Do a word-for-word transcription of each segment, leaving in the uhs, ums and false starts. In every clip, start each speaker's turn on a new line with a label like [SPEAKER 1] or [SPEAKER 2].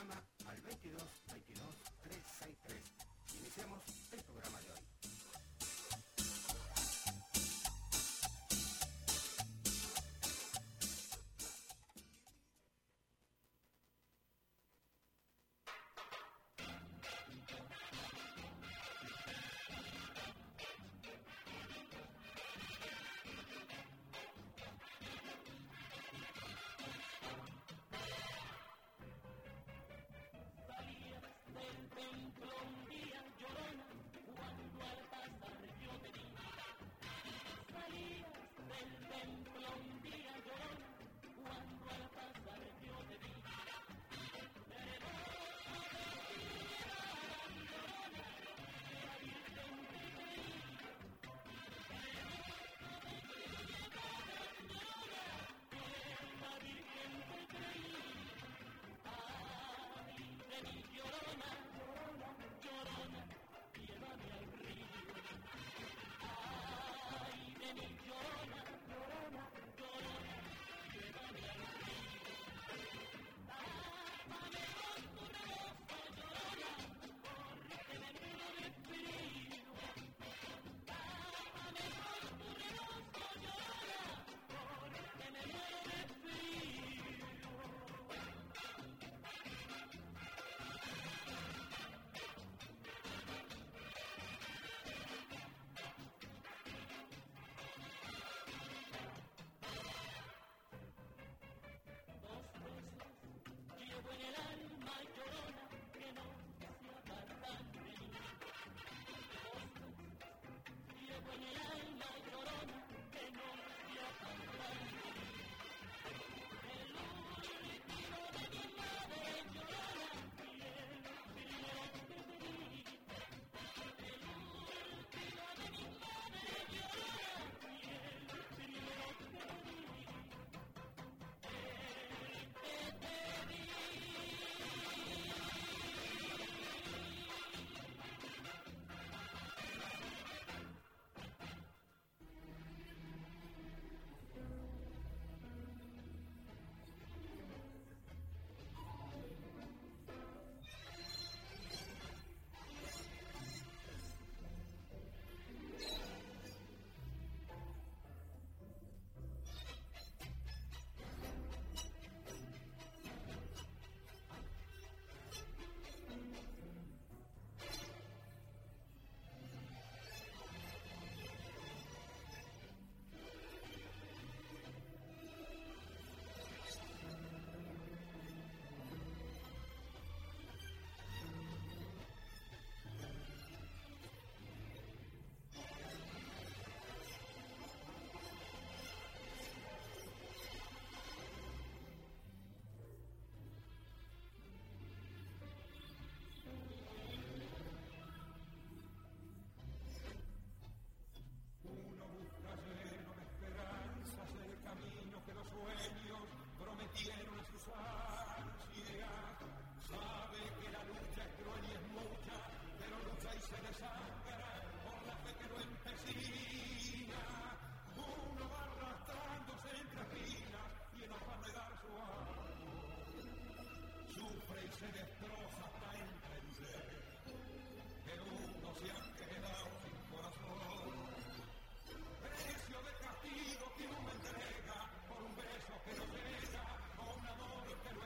[SPEAKER 1] llama al veintidós veintidós trescientos sesenta y tres. Iniciamos el programa de hoy.
[SPEAKER 2] Por un beso que no te deja, o un amor que no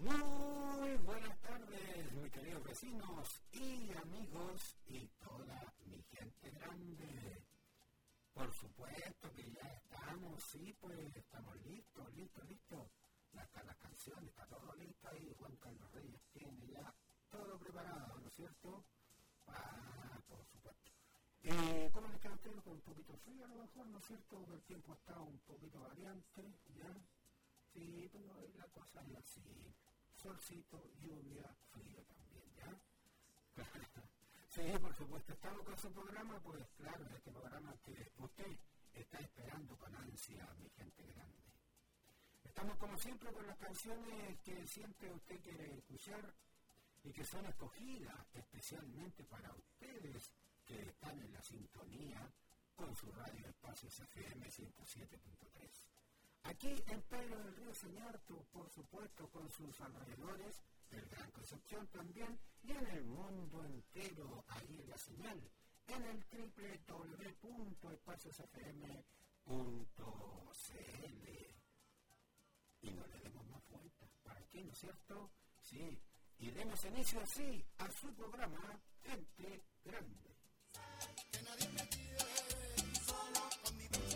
[SPEAKER 1] Muy buenas tardes, mis queridos vecinos y amigos y toda mi gente grande. Por supuesto que ya estamos, sí, pues estamos listos, listos, listos. Ya están las canciones, está todo listo ahí. Juan Carlos Reyes tiene ya todo preparado, ¿no es cierto? Ah, por supuesto. Eh, ¿Cómo les queda a ustedes? Con un poquito frío a lo mejor, ¿no es cierto? El tiempo está un poquito variante, ¿ya? Sí, pero la cosa es así. Solcito, lluvia, frío también, ¿ya? Sí, por supuesto, estamos con su programa, pues claro, este programa que usted está esperando con ansia, mi gente grande. Estamos como siempre con las canciones que siempre usted quiere escuchar y que son escogidas especialmente para ustedes que están en la sintonía con su radio Espacios F M ciento siete punto tres. Aquí en Pedro del Río Señarto, por supuesto, con sus alrededores, del Gran Concepción también, y en el mundo entero, ahí en la señal, en el doble u doble u doble u punto espacios f m punto c l. Y no le demos más vueltas. ¿Para qué, no es cierto? Sí. Y demos inicio así a su programa Gente Grande.
[SPEAKER 2] Que nadie me quiere, solo con mi voz.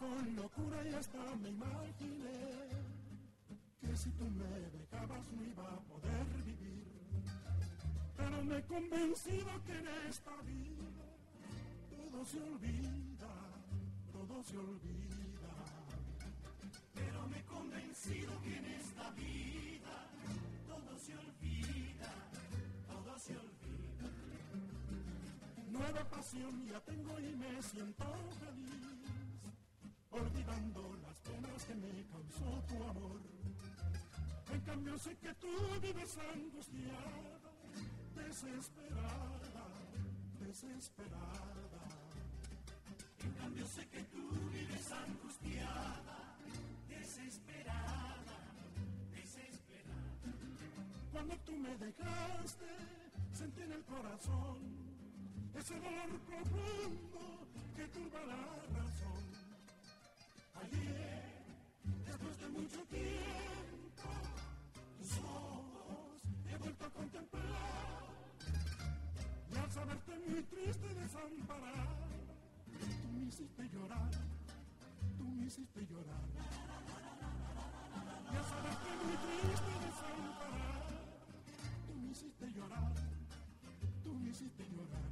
[SPEAKER 2] con locura y hasta me imaginé que si tú me dejabas no iba a poder vivir. Pero me he convencido que en esta vida todo se olvida, todo se olvida. Pero me he convencido que en esta vida todo se olvida, todo se olvida. Nueva pasión ya tengo y me siento feliz, olvidando las penas que me causó tu amor. En cambio sé que tú vives angustiada, desesperada, desesperada. En cambio sé que tú vives angustiada, desesperada, desesperada. Cuando tú me dejaste, sentí en el corazón ese dolor profundo que turba la razón. Ayer, después de mucho tiempo, tus ojos he vuelto a contemplar, y al saberte muy triste y desamparada, tú me hiciste llorar, tú me hiciste llorar. Y al saberte muy triste y desamparada, tú me hiciste llorar, tú me hiciste llorar.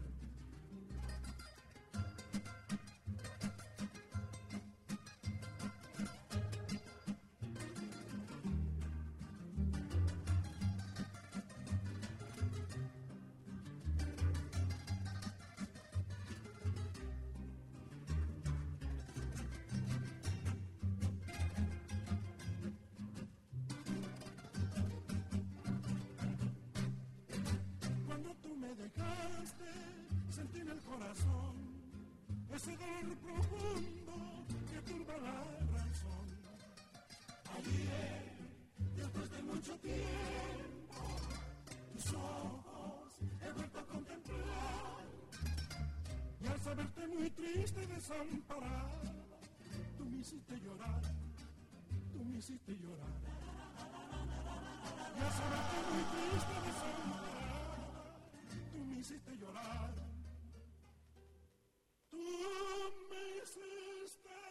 [SPEAKER 2] Sentí en el corazón ese dolor profundo que turba la razón. Ayer, después de mucho tiempo, tus ojos he vuelto a contemplar, y al saberte muy triste y desamparada, tú me hiciste llorar, tú me hiciste llorar. Y al saberte muy triste y desamparada, tú me hiciste llorar, tú me hiciste llorar.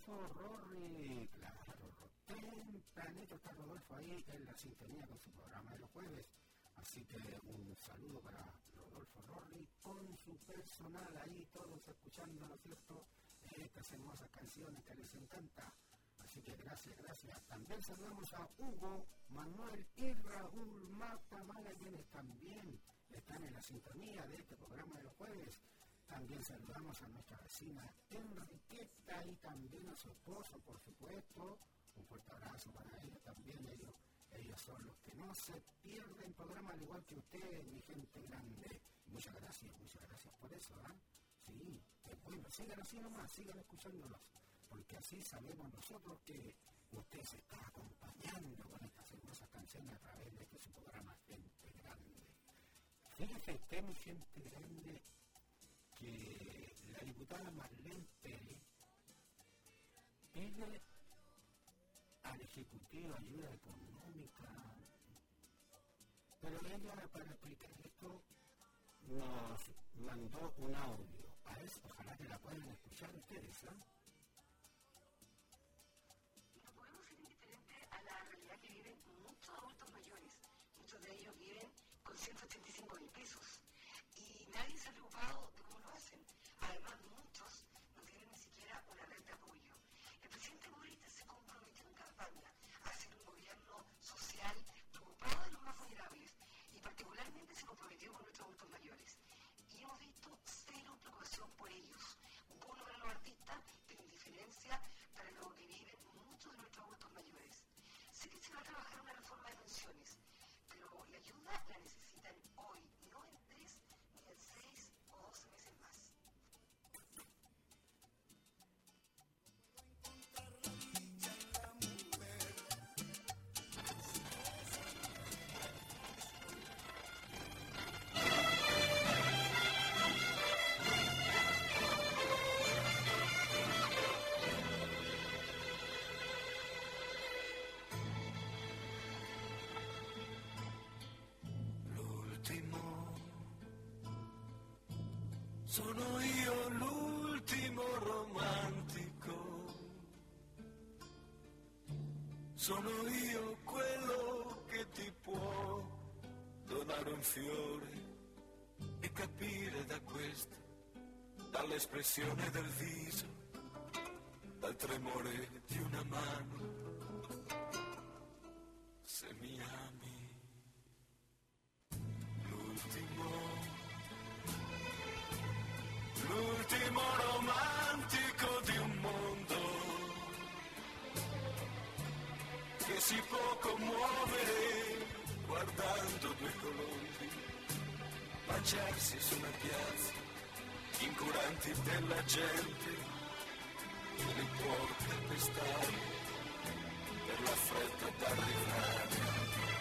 [SPEAKER 1] Rodolfo Rorri, claro, tempranito está Rodolfo ahí en la sintonía con su programa de los jueves, así que un saludo para Rodolfo Rorri con su personal ahí, todos escuchando, ¿no es cierto?, estas hermosas canciones que les encanta, así que gracias, gracias. También saludamos a Hugo, Manuel y Raúl Matamala, quienes también están en la sintonía de este programa de los jueves. También saludamos a nuestra vecina Enriqueta y también a su esposo, por supuesto. Un fuerte abrazo para ellos también. Ellos, ellos son los que no se pierden programa, al igual que usted, mi gente grande. Muchas gracias, muchas gracias por eso, ¿ah? ¿eh? Sí, qué bueno. Sigan así nomás, sigan escuchándonos. Porque así sabemos nosotros que usted se está acompañando con estas hermosas canciones a través de este su programa Gente Grande. Fíjese usted, mi gente grande, que la diputada Marlene Pérez pide al Ejecutivo ayuda económica, pero ella, para explicar esto, nos mandó un audio. A eso, ojalá que la puedan escuchar ustedes, ¿no?
[SPEAKER 3] No podemos ser indiferentes a la realidad que viven muchos adultos mayores. Muchos de ellos viven con ciento ochenta y cinco mil pesos y nadie se ha preocupado de cómo lo hacen. Además, muchos no tienen ni siquiera una red de apoyo. El presidente Boric se comprometió en campaña a hacer un gobierno social preocupado de los más vulnerables y particularmente se comprometió con nuestros adultos mayores. Y hemos visto cero preocupación por ellos. Bono para los artistas, pero indiferencia para lo que viven muchos de nuestros adultos mayores. Sé que se va a trabajar una reforma de pensiones, pero la ayuda la necesitan hoy, no en tres, ni en seis o doce meses más.
[SPEAKER 4] Sono io l'ultimo romantico, sono io quello che ti può donare un fiore e capire da questo, dall'espressione del viso, dal tremore di una mano, se mi ami, l'ultimo. L'ultimo romantico di un mondo che si può commuovere guardando due colombi baciarsi su una piazza, incuranti della gente che li può calpestare per la fretta d'arrivare.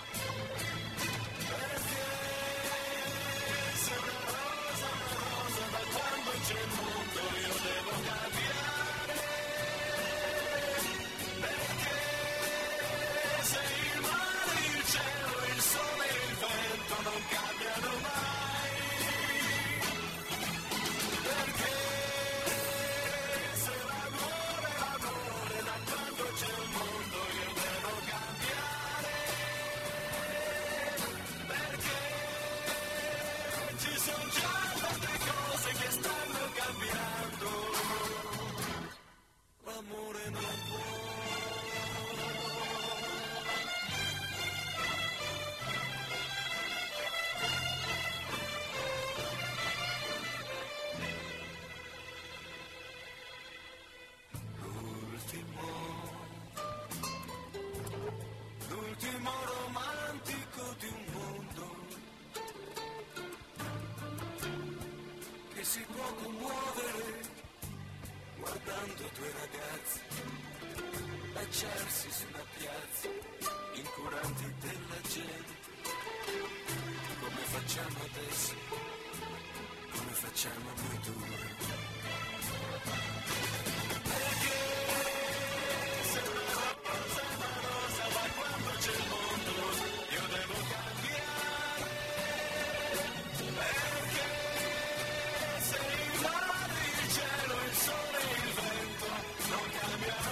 [SPEAKER 4] Perché se una rosa, una rosa da quando c'è il mondo io devo cambiare, perché se il mare, il cielo, il sole e il vento non cambiano mai, perché se l'amore, l'amore da quando c'è il mondo io devo cambiare, perché ci sono già tante cose che stanno cambiando, l'amore non può. L'ultimo, l'ultimo romantico di un mondo che si può commuovere guardando due ragazzi baciarsi su una piazza, incuranti della gente, come facciamo adesso, come facciamo noi due. Perché se una rosa, una rosa da quando c'è il mondo io devo cambiare, perché se il mare, il cielo, il sole e il vento non cambiano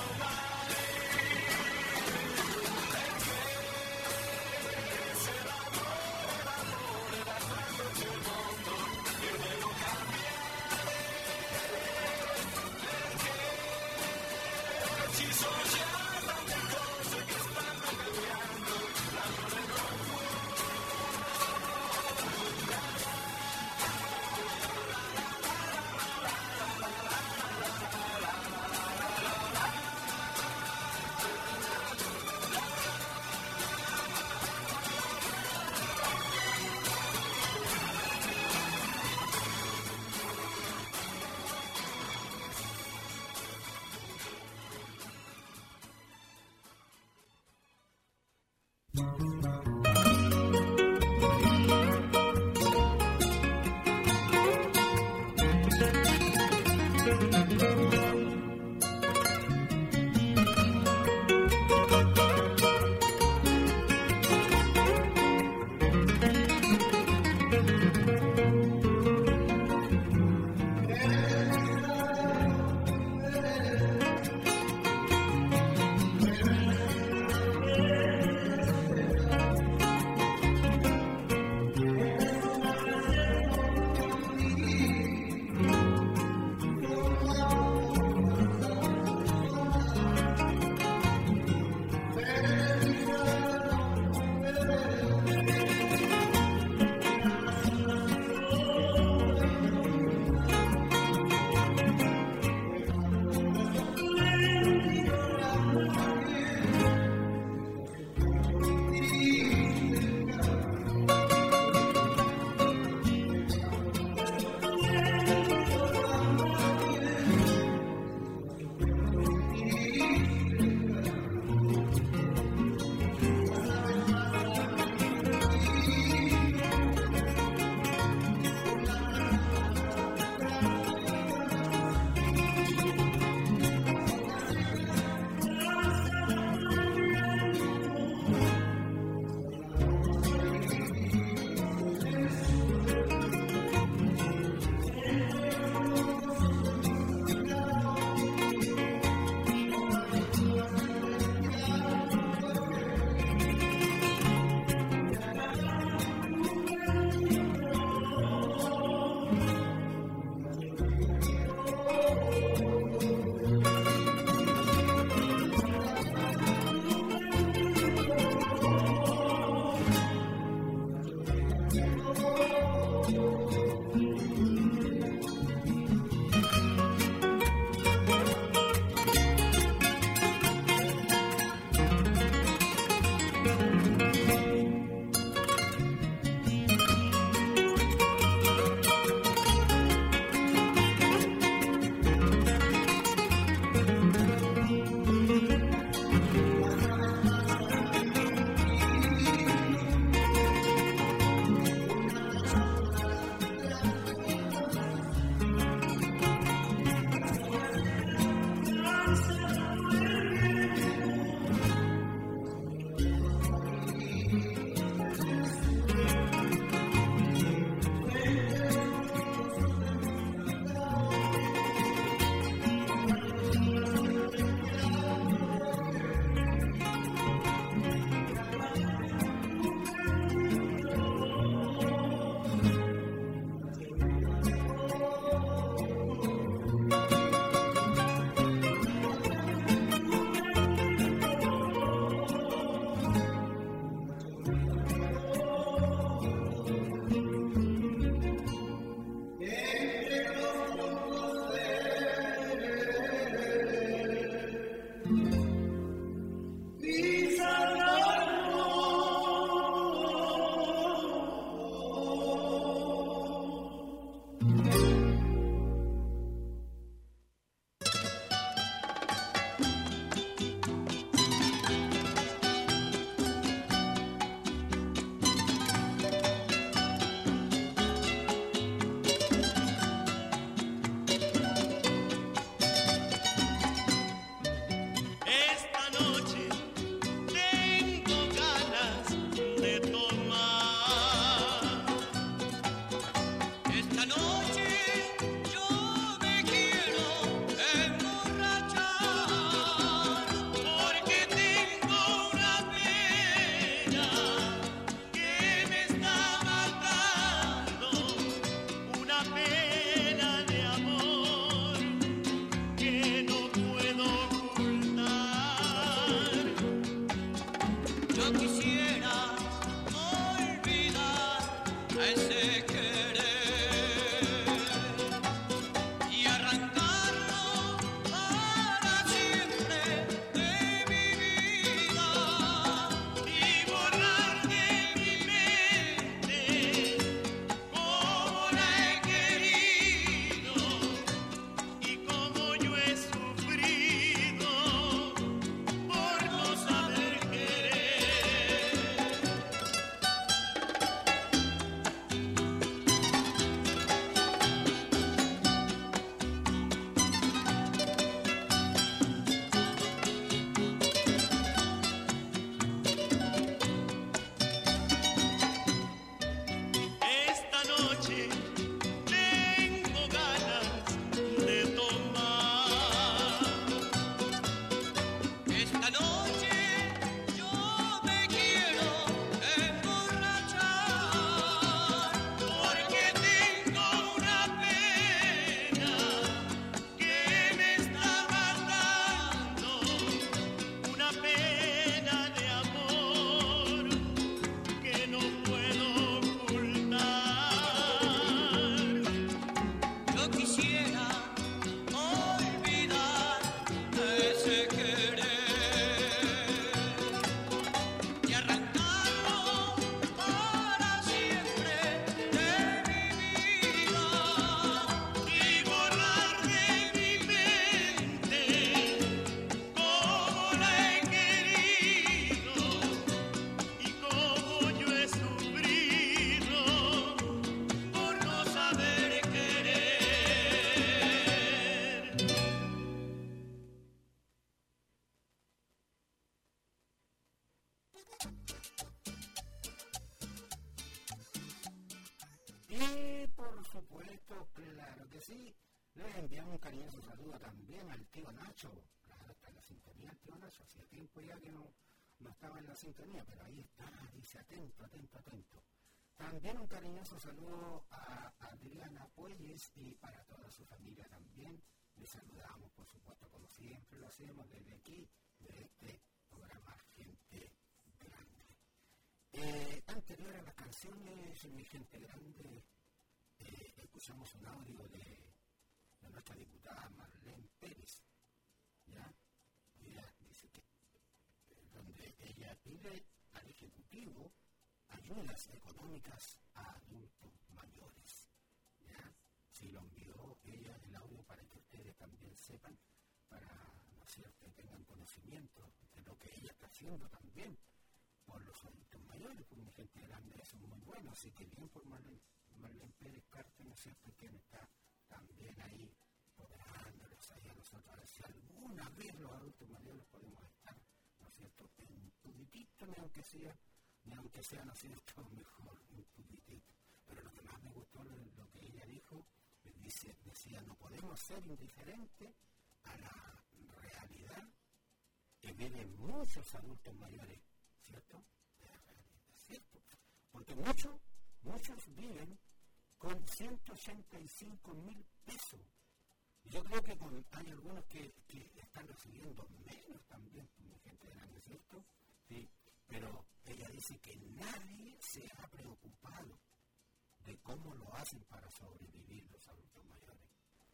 [SPEAKER 1] Y por supuesto, claro que sí, les enviamos un cariñoso saludo también al tío Nacho. Claro, está en la sintonía el tío Nacho, hacía tiempo ya que no, no estaba en la sintonía, pero ahí está, dice atento, atento, atento. También un cariñoso saludo a Adriana Puelles y para toda su familia también. Les saludamos, por supuesto, como siempre lo hacemos desde aquí, de este programa Gente Grande. Eh, anterior a las canciones, mi gente grande, eh, escuchamos un audio de, de nuestra diputada Marlene Pérez, ¿ya? Ella dice que, eh, donde ella pide al Ejecutivo ayudas económicas a adultos mayores, ¿ya? Si lo envió ella el audio para que ustedes también sepan, para, ¿no es cierto?, tengan conocimiento de lo que ella está haciendo también por los adultos mayores, por mi gente grande, eso es muy bueno, así que bien por Marlene, Marlene Pérez Carte, ¿no es cierto?, quien está también ahí cobrándolos ahí a nosotros, a ver si alguna vez los adultos mayores podemos estar, ¿no es cierto?, un poquitito, ni aunque sea, ni aunque sea, ¿no es cierto?, mejor, un poquitito. Pero lo que más me gustó, lo, lo que ella dijo, dice, decía, no podemos ser indiferentes a la realidad que viven muchos adultos mayores, ¿cierto? Es cierto, porque muchos, muchos viven con ciento ochenta y cinco mil pesos. Yo creo que con, hay algunos que, que están recibiendo menos también, mi gente grande, ¿cierto? Sí, pero ella dice que nadie se ha preocupado de cómo lo hacen para sobrevivir los adultos mayores.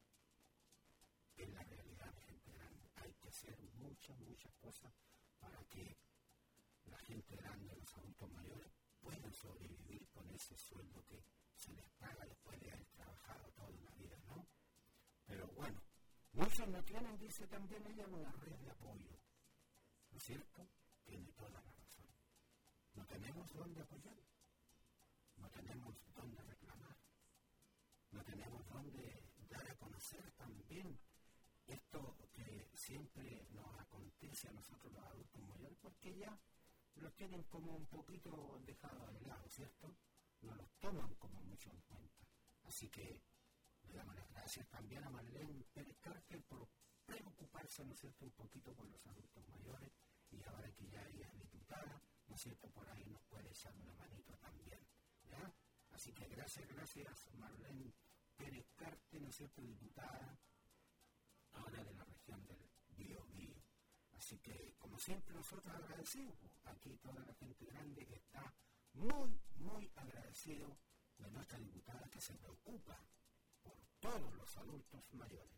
[SPEAKER 1] En la realidad, mi gente grande, hay que hacer muchas, muchas cosas para que la gente grande, los adultos mayores, puedan sobrevivir con ese sueldo que se les paga después de haber trabajado toda una vida, ¿no? Pero bueno, muchos no tienen, dice también ella, una red de apoyo, ¿no es cierto? Tiene toda la razón. No tenemos dónde apoyar, no tenemos dónde reclamar, no tenemos dónde dar a conocer también esto que siempre nos acontece a nosotros los adultos mayores, porque ya los tienen como un poquito dejados de lado, ¿cierto? No los toman como mucho en cuenta. Así que le damos las gracias también a Marlene Pérez Cárcel por preocuparse, ¿no es cierto?, un poquito por los adultos mayores, y ahora que ya ella es diputada, ¿no es cierto?, por ahí nos puede echar una manito también, ¿ya? Así que gracias, gracias Marlene Pérez Cárcel, ¿no es cierto?, diputada ahora de la región del Biobío. Así que, como siempre, nosotros agradecemos aquí toda la gente grande que está muy, muy agradecido de nuestra diputada que se preocupa por todos los adultos mayores.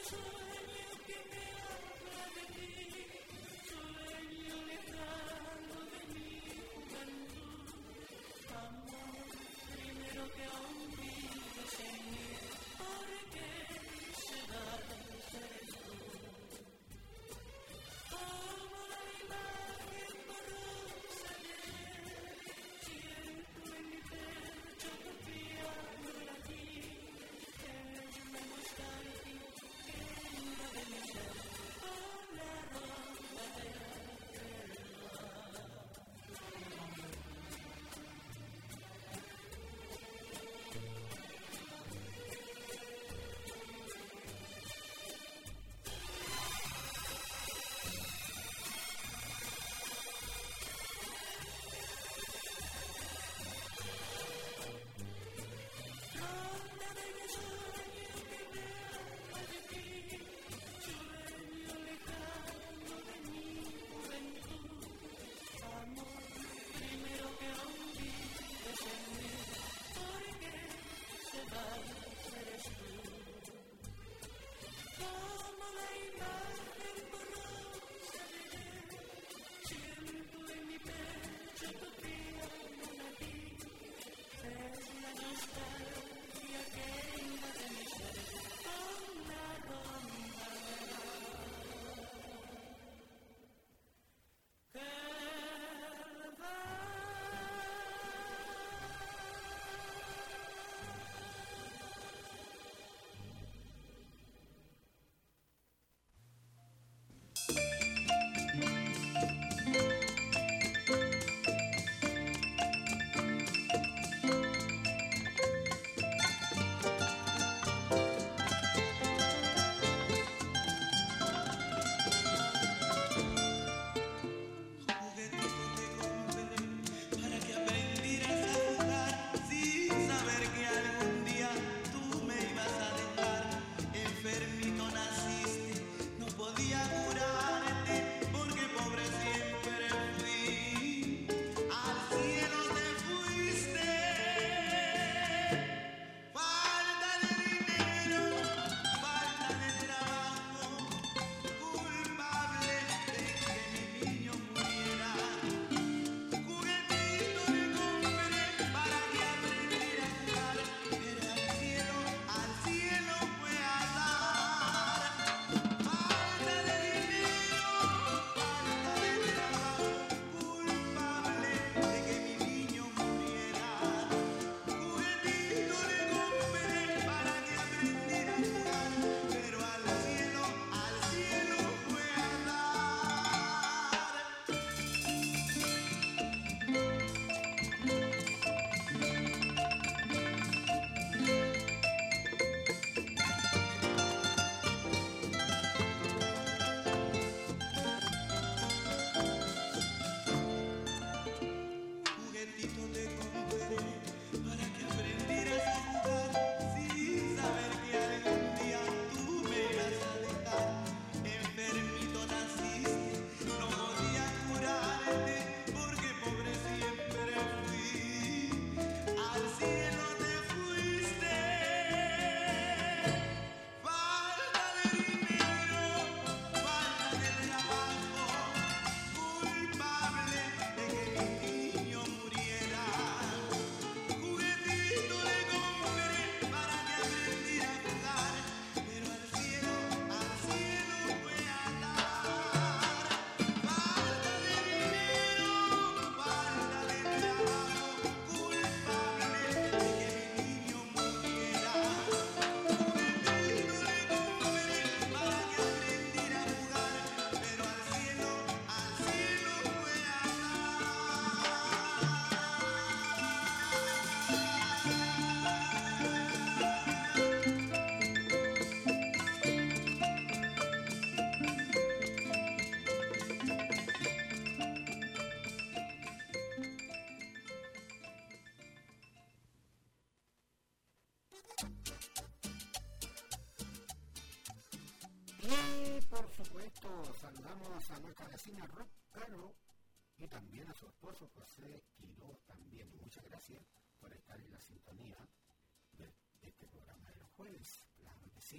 [SPEAKER 1] saludamos a nuestra vecina Rock Caro y también a su esposo José Quiroz también. Muchas gracias por estar en la sintonía de este programa de los jueves, claro que sí.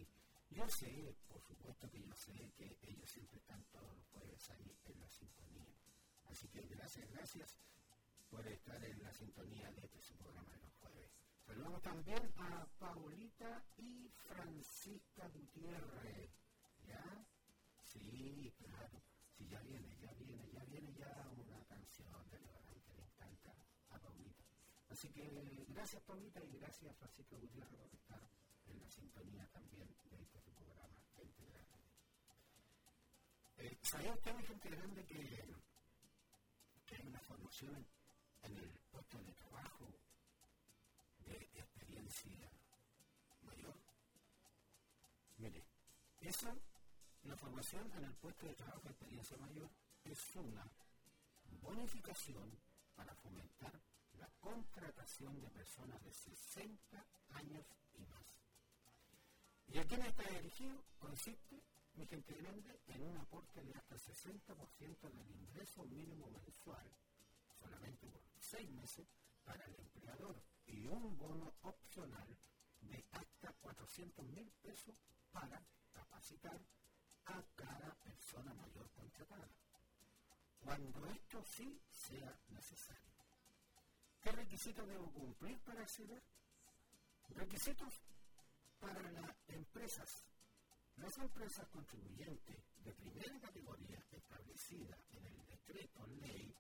[SPEAKER 1] Yo sé, por supuesto que yo sé que ellos siempre están todos los jueves ahí en la sintonía. Así que gracias, gracias por estar en la sintonía de este su programa de los jueves. Saludamos también a Paulita y Francisca Gutiérrez. ¿Ya? Sí, claro. Sí, ya viene, ya viene, ya viene ya una canción de Levarán que le encanta a Paulita. Así que gracias Paulita y gracias Francisca Gutiérrez por estar en la sintonía también de este su programa, Gente Grande. Eh, ¿Sabía usted, gente grande, que, que hay una formación en el puesto de trabajo de experiencia mayor? Mire, eso, la formación en el puesto de trabajo de experiencia mayor es una bonificación para fomentar la contratación de personas de sesenta años y más. ¿Y a quién está dirigido? Consiste, mi gente grande, en un aporte de hasta el sesenta por ciento del ingreso mínimo mensual, solamente por seis meses, para el empleador, y un bono opcional de hasta cuatrocientos mil pesos para capacitar a cada persona mayor contratada, cuando esto sí sea necesario. ¿Qué requisitos debo cumplir para acceder? Requisitos para las empresas. Las empresas contribuyentes de primera categoría establecida en el decreto ley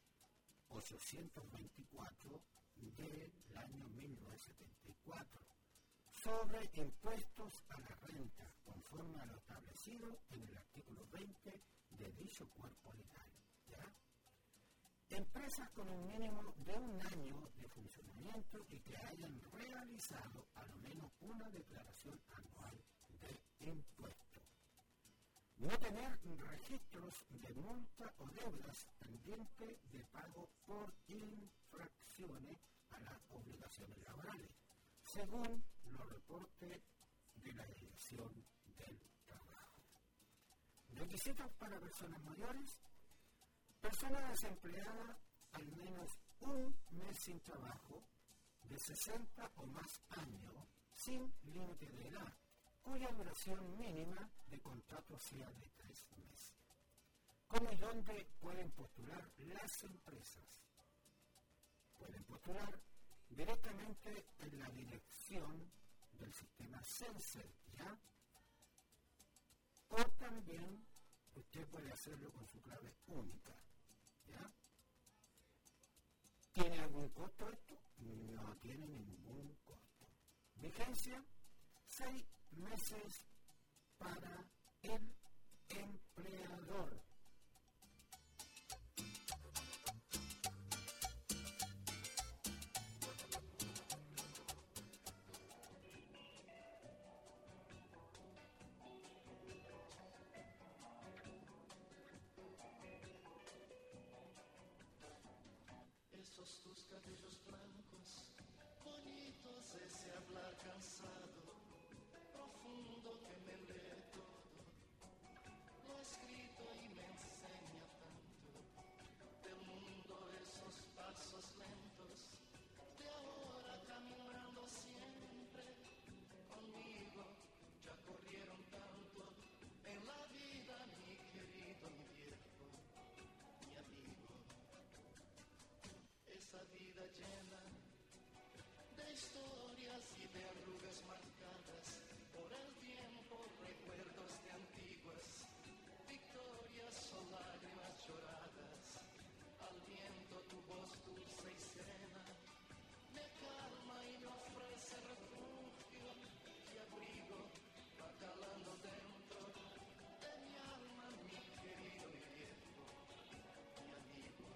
[SPEAKER 1] ochocientos veinticuatro del año mil novecientos setenta y cuatro sobre impuestos a la renta, conforme a lo establecido en el artículo veinte de dicho cuerpo legal. ¿Ya? Empresas con un mínimo de un año de funcionamiento y que hayan realizado al menos una declaración anual de impuesto. No tener registros de multa o deudas pendientes de pago por infracciones a las obligaciones laborales, según los reportes de la Dirección del Trabajo. Requisitos para personas mayores. Persona desempleada al menos un mes sin trabajo, de sesenta o más años, sin límite de edad, cuya duración mínima de contrato sea de tres meses. ¿Cómo y dónde pueden postular las empresas? Pueden postular directamente en la dirección del sistema Censer, ¿ya? O también usted puede hacerlo con su clave única, ¿ya? ¿Tiene algún costo esto? No tiene ningún costo. Vigencia, seis meses para el empleador.
[SPEAKER 5] Esos tus cabellos blancos, bonitos, ese hablar cansado, profundo que me lee todo, lo escrito y me enseña tanto, del mundo esos pasos lentos, de ahora caminando siempre, conmigo ya corrieron tanto, en la vida mi querido, mi viejo, mi amigo. Esa vida llena de historias y de arrugas marcadas por el tiempo, recuerdos de antiguas victorias o lágrimas lloradas. Al viento tu voz dulce y serena me calma y me ofrece refugio y abrigo, va calando dentro de mi alma, mi querido, mi viejo, mi amigo.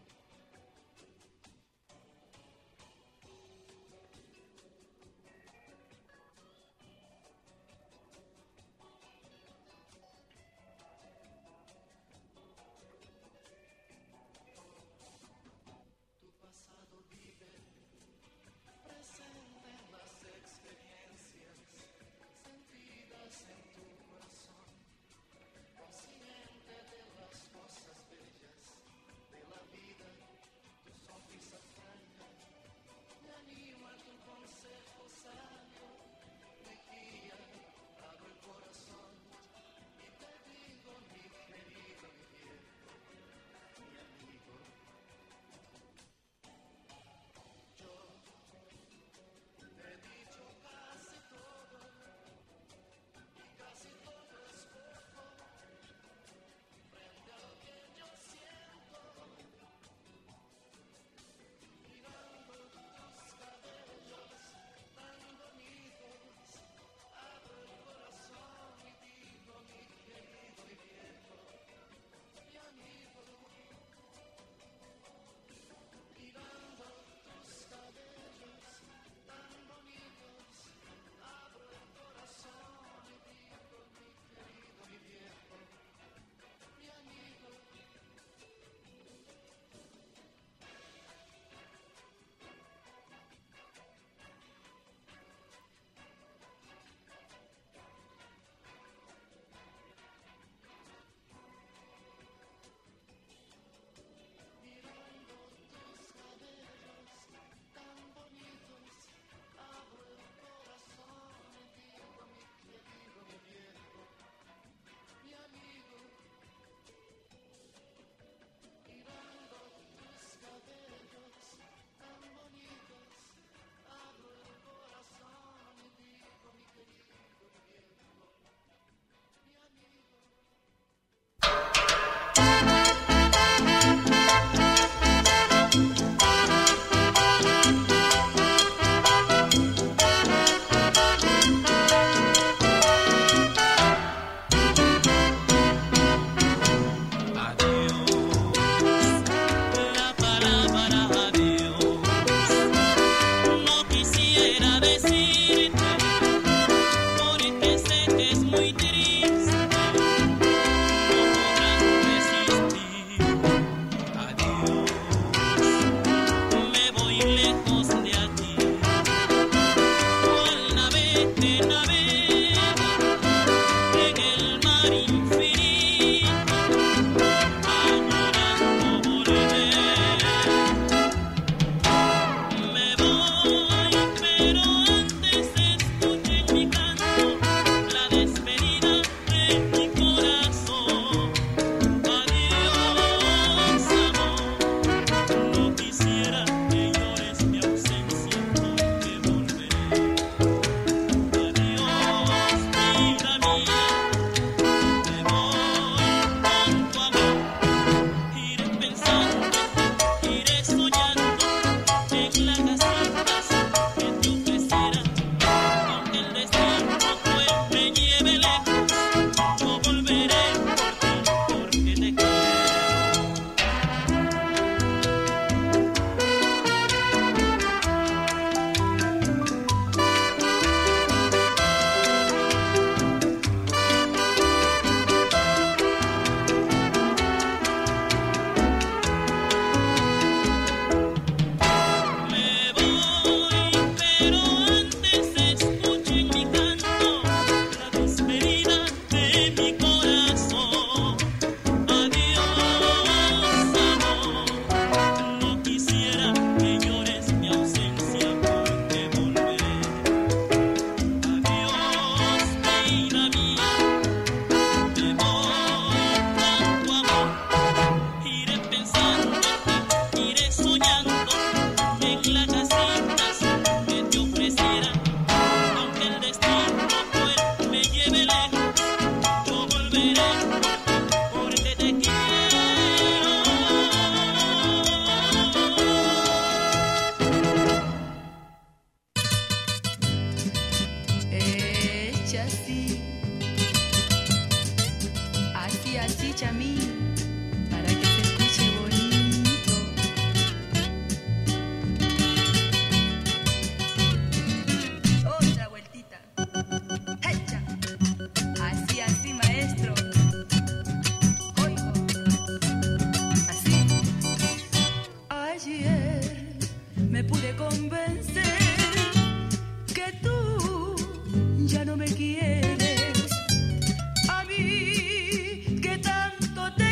[SPEAKER 6] ya no me quieres, a mí que tanto te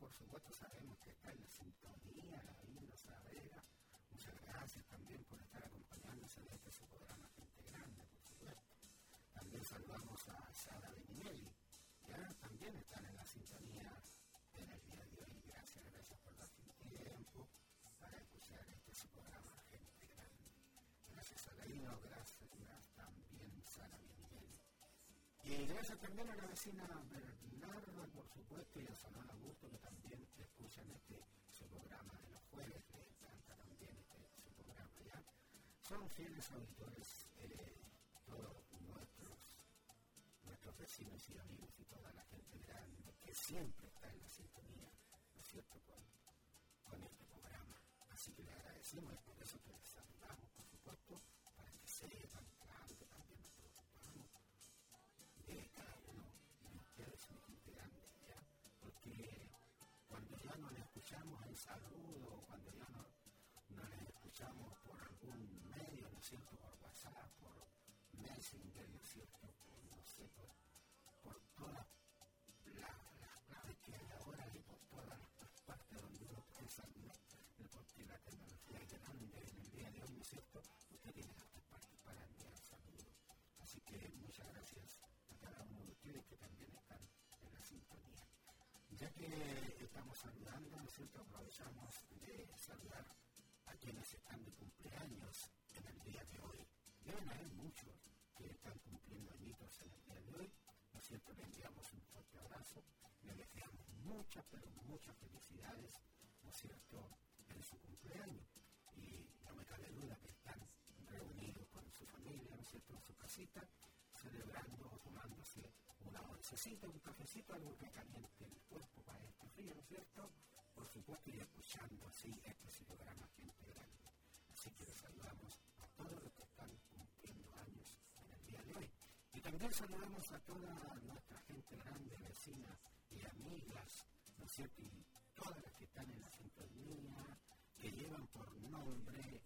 [SPEAKER 1] por supuesto, sabemos que está en la sintonía, la Linda Saavedra. Muchas gracias también por estar acompañándonos en este su programa Gente Grande, por supuesto. También saludamos a Sara Beninelli, ya también están en la sintonía en el día de hoy. Gracias, gracias por darse un tiempo para escuchar este su programa Gente Grande. Gracias a Leino, gracias también Sara Beninelli. Y gracias también a la vecina Bernarda, por supuesto, y a Salón Augusto, que también escuchan este su programa de los jueves, les encanta también este su programa, ¿ya? Son fieles auditores, eh, todos nuestros, nuestros vecinos y amigos y toda la gente grande que siempre está en la sintonía, ¿no es cierto?, con, con este programa. Así que le agradecemos, es por eso que les saludamos, por supuesto, para que sepan, claro, que también nos preocupamos de cada uno de ustedes, mi gente grande, ¿ya? Porque cuando ya no le escuchamos el saludo, cuando ya no, no les escuchamos por algún medio, ¿no es cierto?, por WhatsApp, por Messenger, ¿no es cierto?, por, no sé, por, por todas la, las claves que hay ahora y por todas las partes donde uno puede salir, porque la tecnología es grande en el día de hoy, ¿no es cierto?, usted tiene las tres partes para enviar saludos. Así que muchas gracias a cada uno de ustedes que también están en la sintonía. Ya que estamos saludando, ¿no es cierto?, aprovechamos de saludar a quienes están de cumpleaños en el día de hoy. Deben haber muchos que están cumpliendo añitos en el día de hoy, ¿no es cierto?, le enviamos un fuerte abrazo, le deseamos muchas, pero muchas felicidades, ¿no es cierto?, en su cumpleaños. Y no me cabe duda que están reunidos con su familia, ¿no es cierto?, en su casita, celebrando o tomándose una oncecita, un cafecito, algo que caliente el cuerpo para este frío, ¿no es cierto?, por supuesto, y escuchando así este programa Gente Grande. Así que les saludamos a todos los que están cumpliendo años en el día de hoy. Y también saludamos a toda nuestra gente grande, vecinas y amigas, ¿no es cierto?, y todas las que están en la sintonía, que llevan por nombre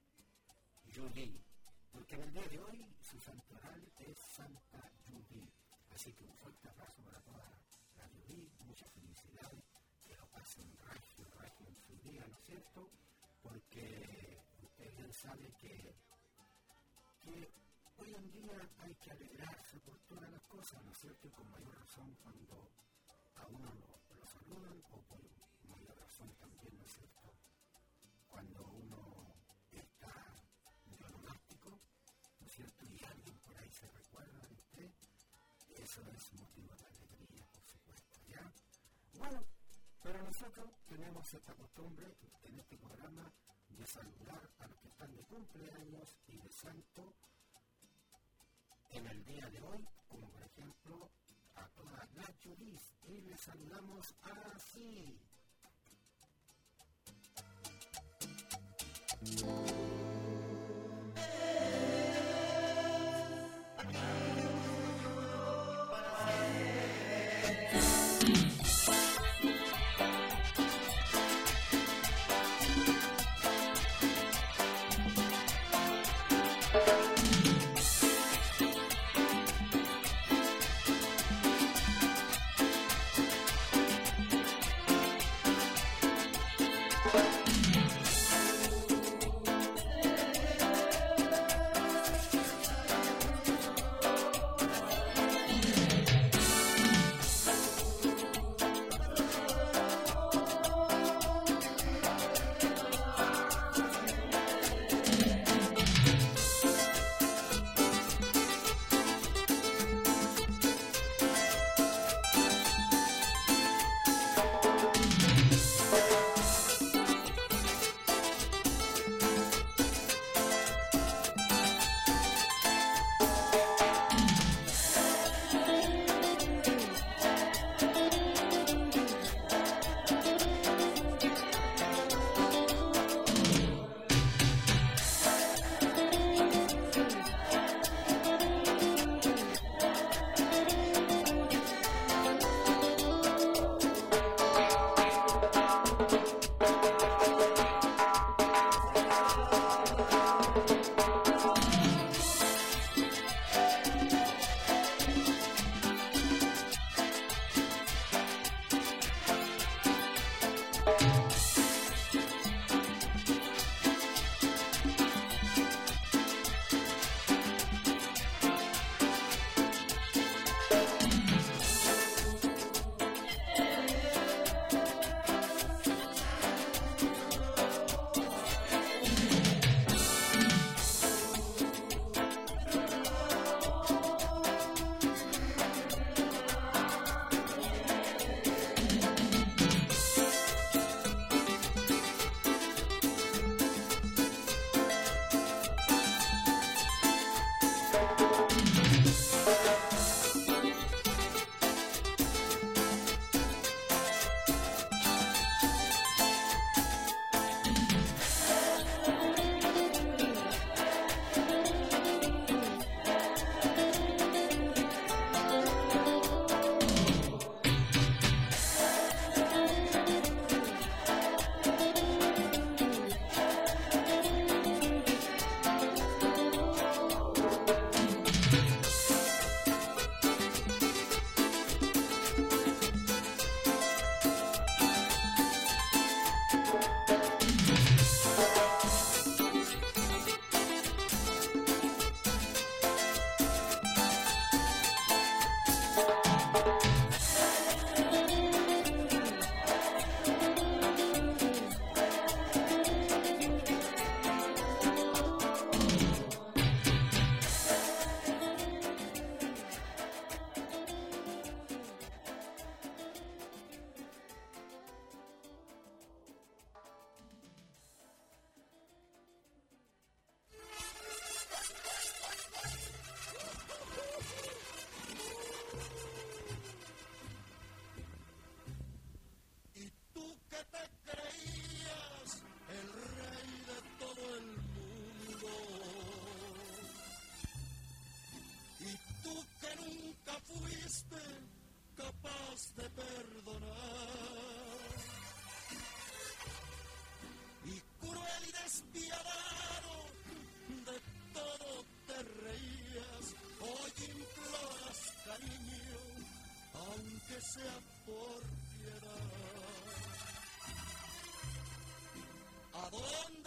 [SPEAKER 1] Judy, porque en el día de hoy su santoral es Santa Judy. Así que un fuerte abrazo para toda la Judy, muchas felicidades, que lo pasen regio, regio en su día, ¿no es cierto?, porque usted bien sabe que, que hoy en día hay que alegrarse por todas las cosas, ¿no es cierto?, y con mayor razón cuando a uno lo, lo saludan, o por mayor razón también, ¿no es cierto?, cuando uno está medio onomástico, ¿no es cierto?, y alguien por ahí se recuerda de usted, eso es motivo de alegría, por supuesto, ¿ya? Bueno, pero nosotros tenemos esta costumbre en este programa de saludar a los que están de cumpleaños y de santo en el día de hoy, como por ejemplo a todas las Judís, y les saludamos así.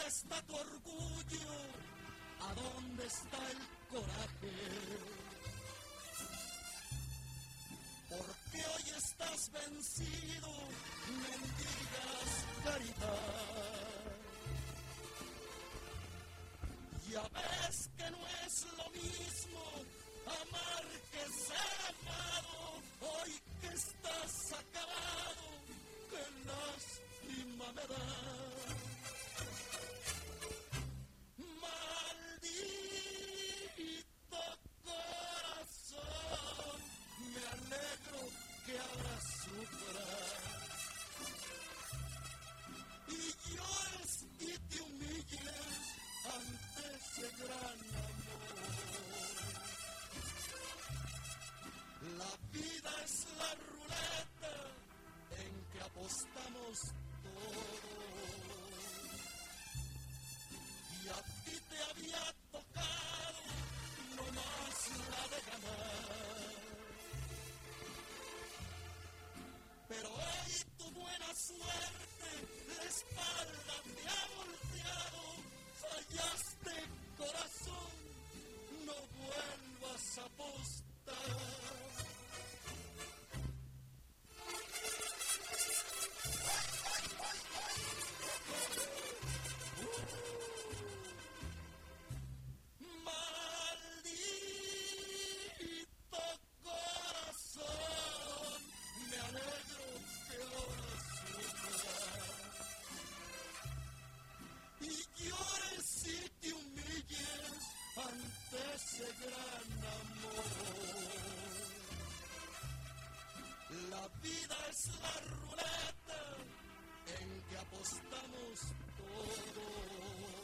[SPEAKER 5] ¿Dónde está tu orgullo? ¿A dónde está el coraje? Porque hoy estás vencido, mendigas caridad. Ya ves que no es lo mismo amar que ser amado. Hoy que estás acabado, qué lástima me da. Maldito corazón, me alegro que ahora sufras y llores y te humilles ante ese gran amor. La vida es la ruleta en que apostamos todos. Y a ti te había tocado nomás la de ganar. Pero hoy tu buena suerte, la espalda te ha volteado. Fallaste, corazón, no vuelvas a apostar. Maldito corazón, me alegro que ahora sufras y llores y te humilles ante ese gran amor. La vida es la ruleta en que apostamos todos.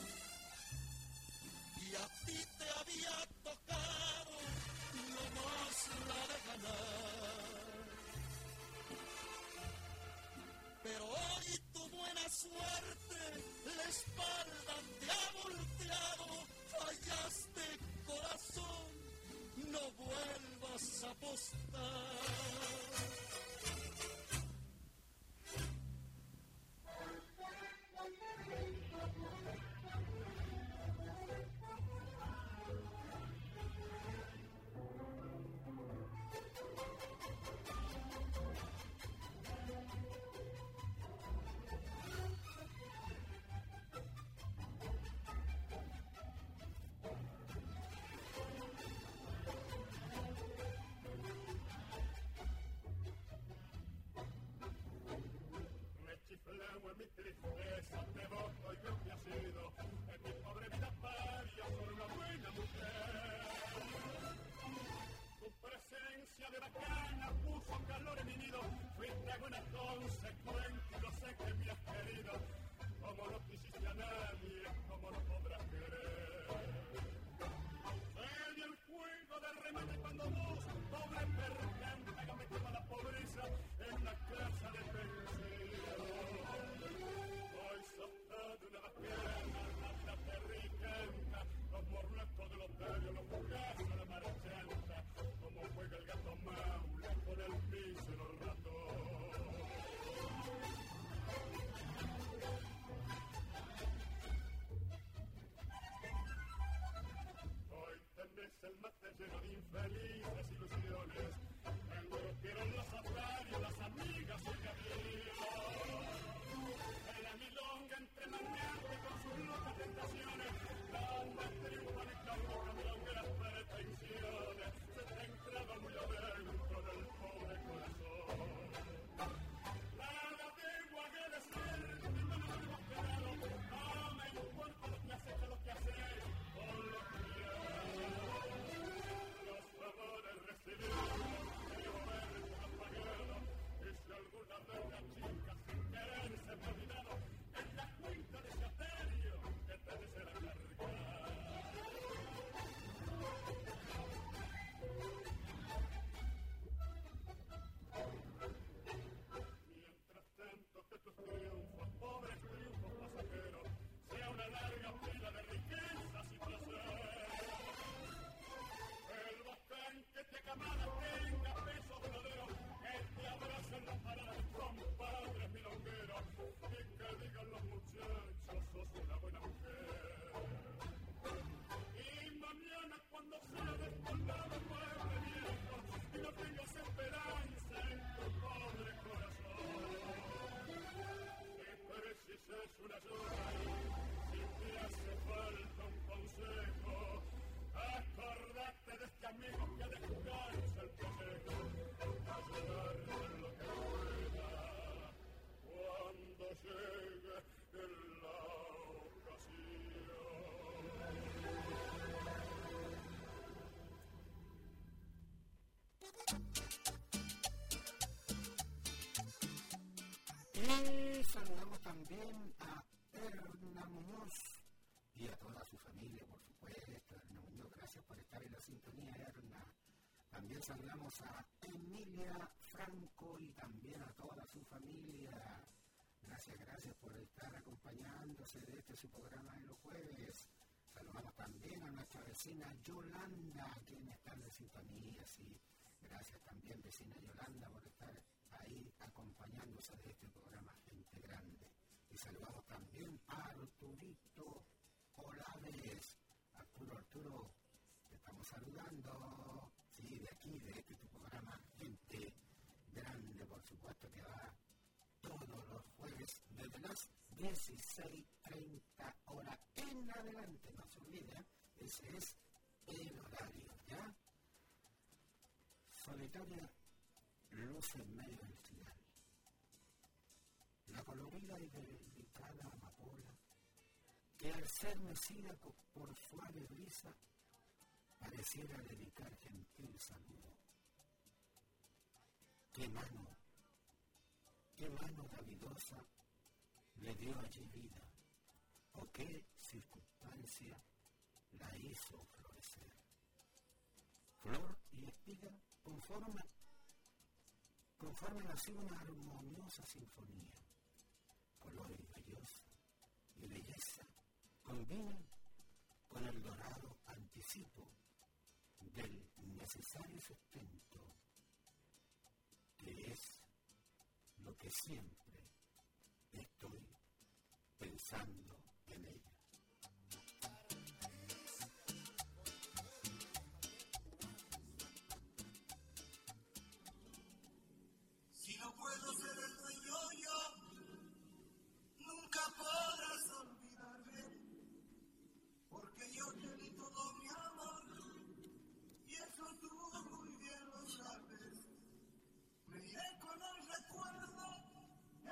[SPEAKER 5] Y a ti te había tocado nomás la de ganar. Pero hoy tu buena suerte, la espalda te ha volteado. Fallaste, corazón, no vuelvas a apostar.
[SPEAKER 2] Chifleo en mi tristeza, te boco y creo que ha sido en mi pobre vida paria por una buena mujer. Tu presencia de bacana puso calor en mi nido, fuiste buena consecuente y lo sé que me has querido, como no quisiste a nadie, como no podrás querer. En el fuego del remate cuando vos, pobre percante, me quema la pobreza en la casa de pensión. Hoy sos toda una vaquera, la terricanta, los morlacos de los bellos, los fugazos de la marchanta, como juega el gato maule con el piso y los ratones.
[SPEAKER 1] Y saludamos también a Erna Muñoz y a toda su familia, por supuesto. Erna Muñoz, gracias por estar en la sintonía, Erna. También saludamos a Emilia Franco y también a toda su familia. Gracias, gracias por estar acompañándose de este su programa de los jueves. Saludamos también a nuestra vecina Yolanda, quien está en la sintonía, sí. Gracias también, vecina Yolanda, por estar ahí acompañándose de este programa Gente Grande. Y saludamos también a Arturito Olaves. Arturo, Arturo, te estamos saludando. Sí, de aquí, de este tu programa Gente Grande, por supuesto, que va todos los jueves desde las dieciséis treinta horas en adelante. No se olviden, ese es el horario, ¿ya? Solitaria luz en medio del final. La colorida y delicada amapola, que al ser mecida por suave brisa, pareciera dedicar gentil saludo. ¡Qué mano! ¿Qué mano davidosa le dio allí vida? ¿O qué circunstancia la hizo florecer? Flor y espiga conforman, conforman así una armoniosa sinfonía. Colores bellosa y belleza combinan con el dorado anticipo del necesario sustento, que es lo que siempre estoy pensando en ella.
[SPEAKER 2] Si no puedo ser el dueño yo, nunca podrás olvidarme, porque yo te di todo mi amor, y eso tú muy bien lo sabes. Me iré con el recuerdo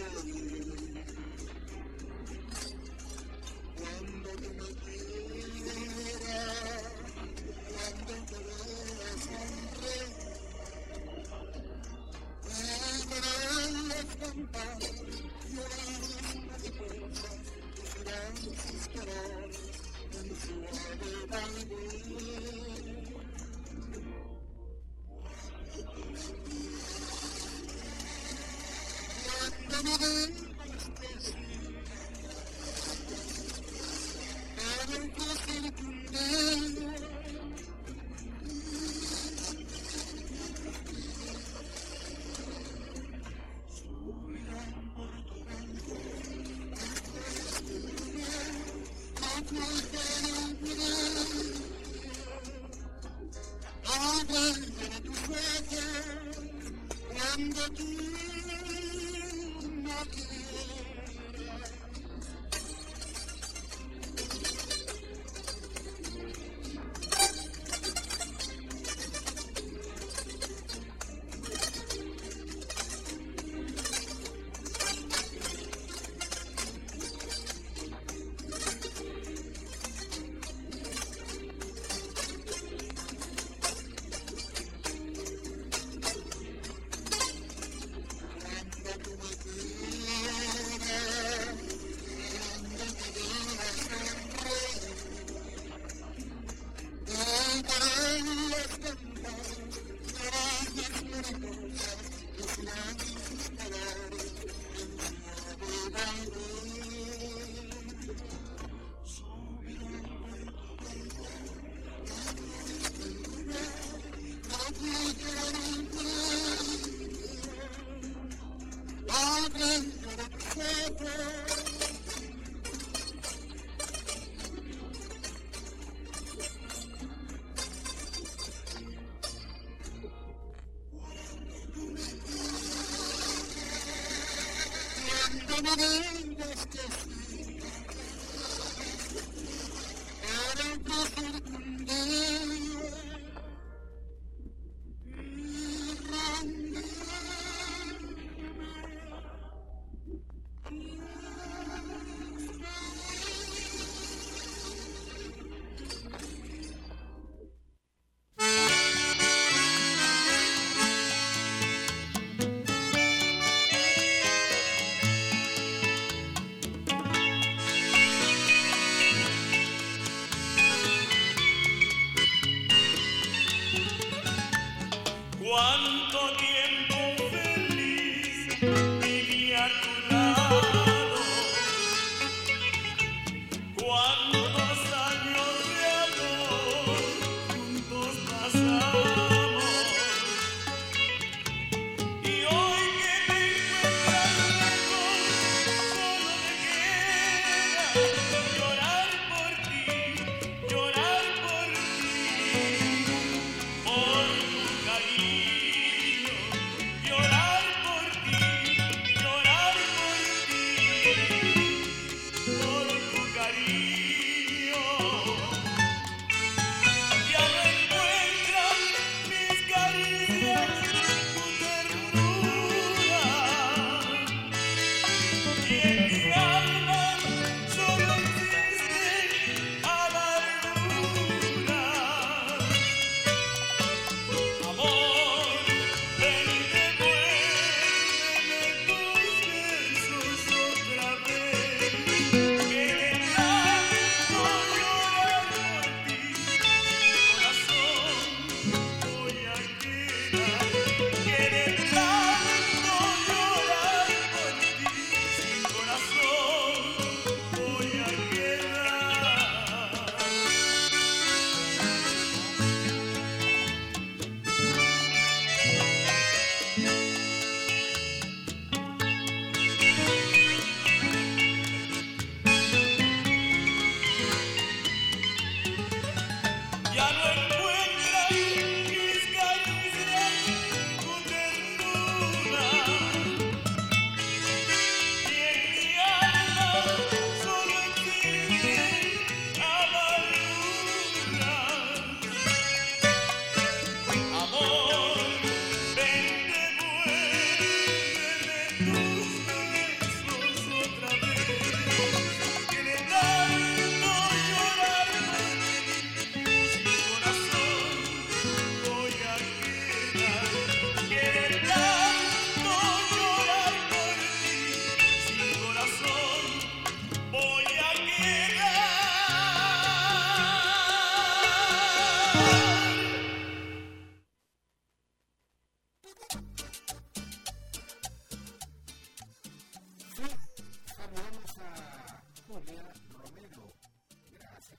[SPEAKER 6] Thank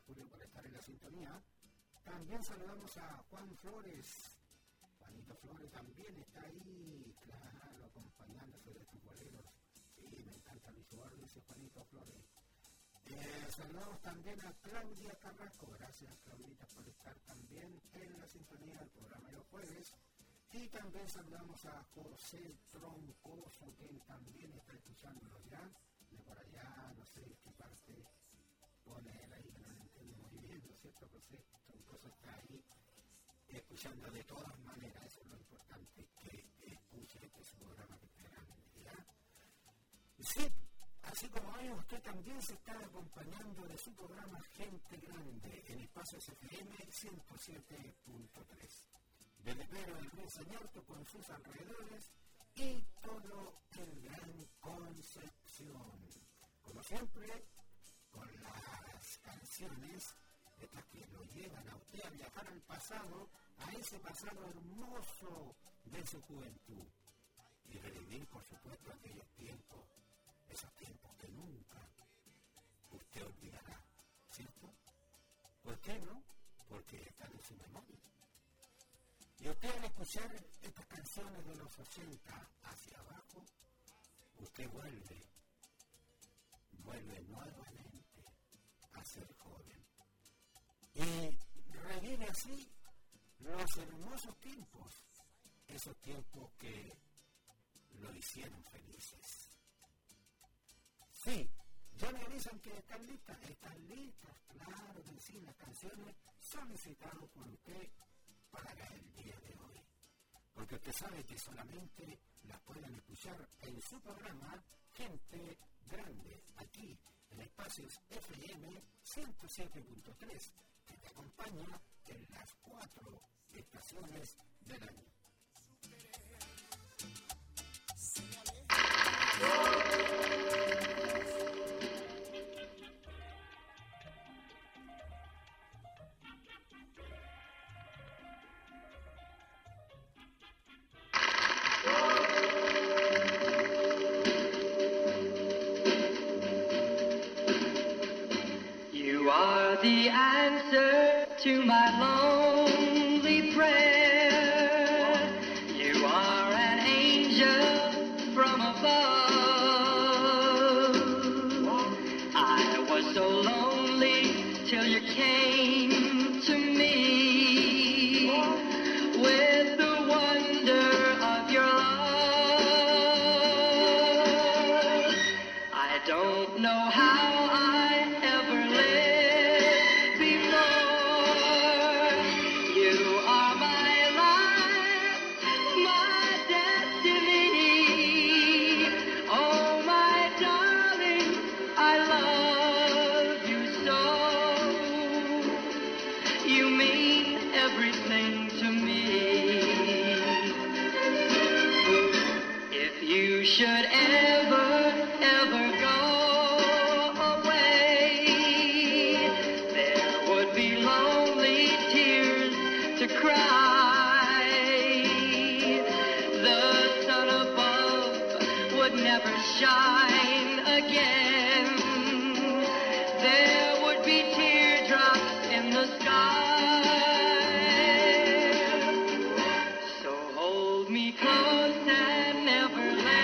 [SPEAKER 1] Julio, por estar en la sintonía. También saludamos a Juan Flores. Juanito Flores también está ahí, claro, acompañándose de tus boleros. Sí, me encanta mi suor, dice Juanito Flores. Eh, saludamos también a Claudia Carrasco. Gracias, Claudita, por estar también en la sintonía del programa de los jueves. Y también saludamos a José Troncoso, que también está escuchándonos ya. De por allá, no sé qué parte pone él ahí, que no lo entiendo muy bien, ¿no es cierto? José Troncoso está ahí escuchando de todas maneras. Eso es lo importante, que escuche este su programa que está grande, ¿ya? Sí, así como hoy usted también se está acompañando de su programa Gente Grande en Espacios F M ciento siete punto tres. Desde Pedro del Río Señorto con sus alrededores y todo el Gran Concepción. Como siempre, con las canciones estas que lo llevan a usted a viajar al pasado, a ese pasado hermoso de su juventud. Y revivir, por supuesto, aquellos tiempos, esos tiempos que nunca usted olvidará, ¿cierto? ¿Por qué no? Porque están en su memoria. Y usted al escuchar estas canciones de los ochenta hacia abajo, usted vuelve, vuelve nuevamente a ser joven. Y revive así los hermosos tiempos, esos tiempos que lo hicieron felices. Sí, ya me avisan que están listas, están listas, claro que sí, las canciones solicitadas por usted para el día de hoy. Porque usted sabe que solamente las pueden escuchar en su programa Gente Grande, aquí en Espacios F M ciento siete punto tres, que te acompaña en las cuatro estaciones del año.
[SPEAKER 6] The answer to my lonely prayer. You are an angel from above. I was so lonely till you came to me with the wonder of your love. I don't know how I ever lived. Should ever, ever go away, there would be lonely tears to cry. The sun above would never shine again. There would be teardrops in the sky. So hold me close and never let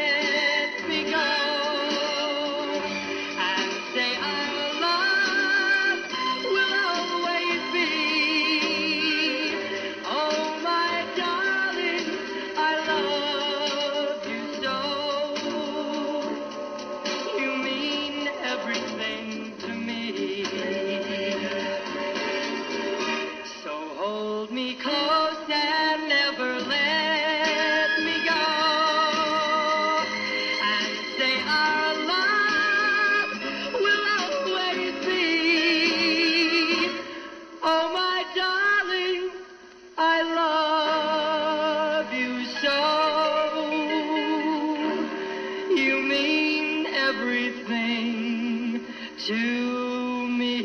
[SPEAKER 6] to me.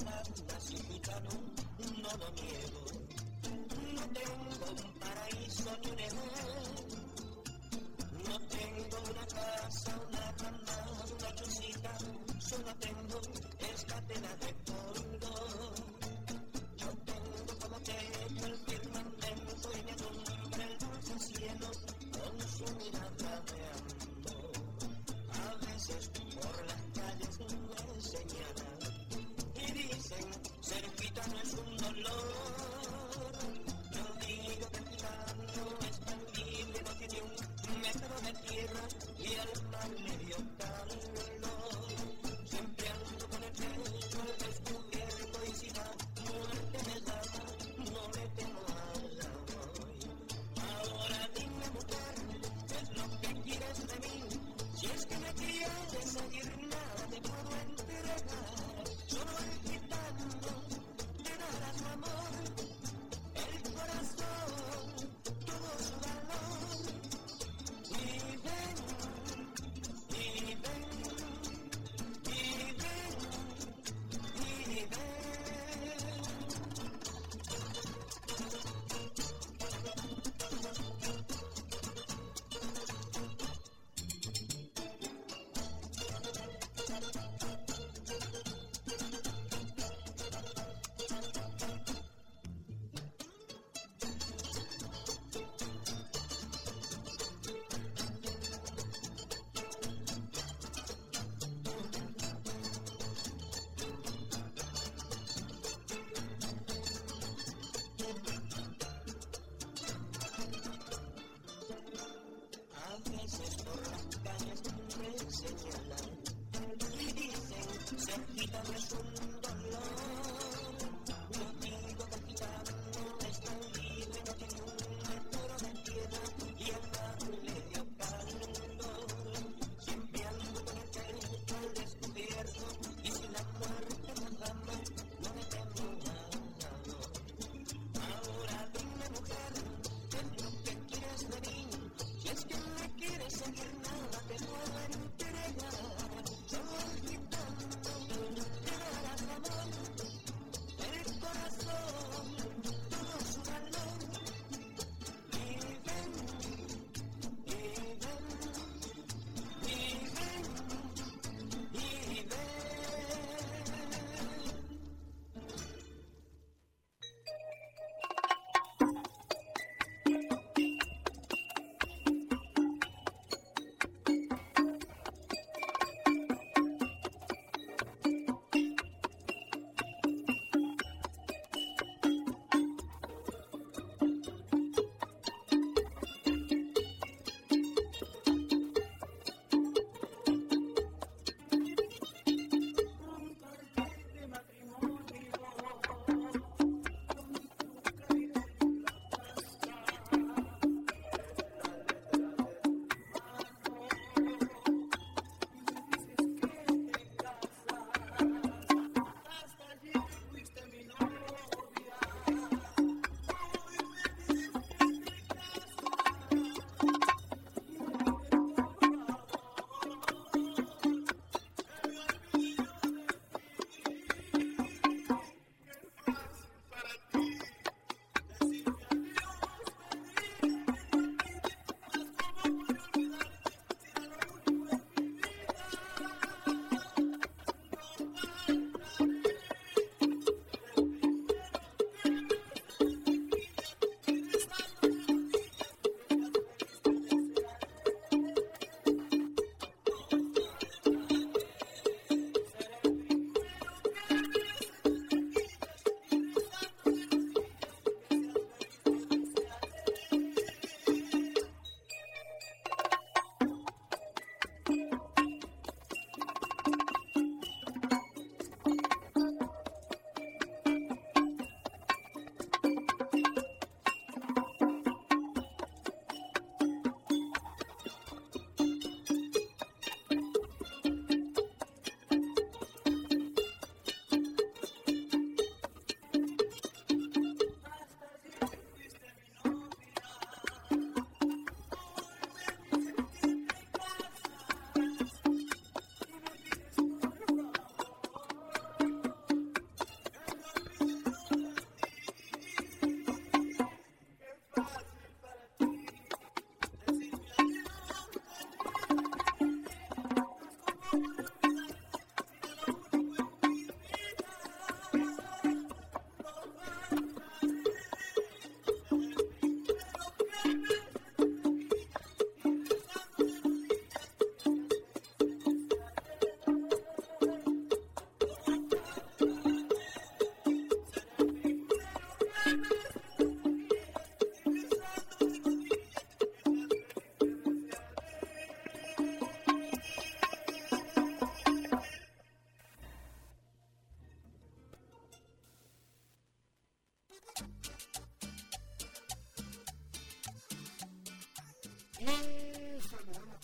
[SPEAKER 7] verdad nací gitano, no lo niego. No tengo un paraíso ni un edén. No tengo una casa, una cama, una chocita. Solo tengo esta tela de fondo. Yo tengo como techo el firmamento y me alumbra el dulce cielo con su mirada de amor. A veces por las calles me señalan y dicen, ser gitano es un dolor. Yo digo que el gitano es tan libre, no tiene un metro de tierra y al mar le dio calor. Siempre ando con el pecho al descubierto y si la muerte me da, no le temo a la voy. Ahora dime, mujer, ¿qué es lo que quieres de mí? Si es que me quieres seguir, nada te puedo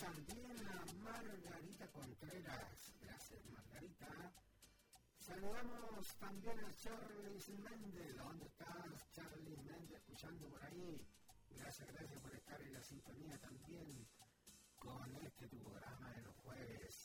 [SPEAKER 1] también a Margarita Contreras. Gracias, Margarita. Saludamos también a Charles Méndez. ¿Dónde estás, Charles Méndez? Escuchando por ahí. Gracias, gracias por estar en la sintonía también con este tu programa de los jueves.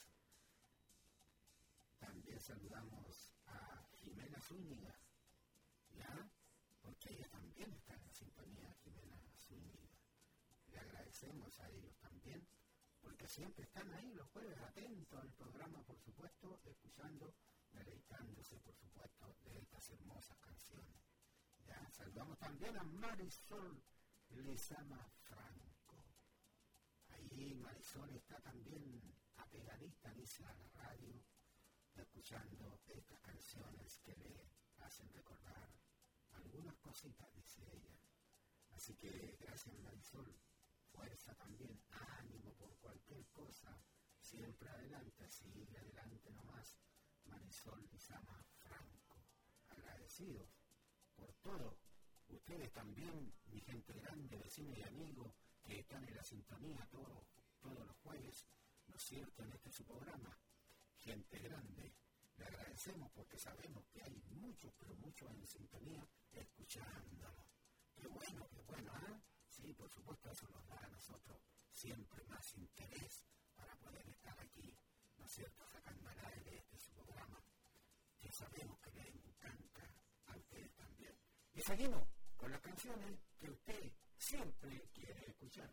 [SPEAKER 1] También saludamos a Jimena Zúñiga, ¿ya? Porque ella también está en la sintonía, Jimena Zúñiga. Le agradecemos a ellos también, porque siempre están ahí los jueves atentos al programa, por supuesto, escuchando, deleitándose, por supuesto, de estas hermosas canciones. ¿Ya? Saludamos también a Marisol Lezama Franco. Ahí Marisol está también apegadita, dice, a la radio, escuchando estas canciones que le hacen recordar algunas cositas, dice ella. Así que gracias, Marisol. Fuerza también, ánimo por cualquier cosa. Siempre adelante, sigue adelante nomás. Marisol Lezama Franco. Agradecidos por todo. Ustedes también, mi gente grande, vecinos y amigos, que están en la sintonía todo, todos los jueves, ¿no es cierto?, en este su programa. Gente grande, le agradecemos porque sabemos que hay muchos, pero muchos en sintonía escuchándolo. Qué bueno, qué bueno, ¿ah? ¿eh? Sí, por supuesto, eso nos da a nosotros siempre más interés para poder estar aquí, ¿no es cierto?, sacando al aire este su programa, que sabemos que les encanta a ustedes también. Y seguimos con las canciones que usted siempre quiere escuchar.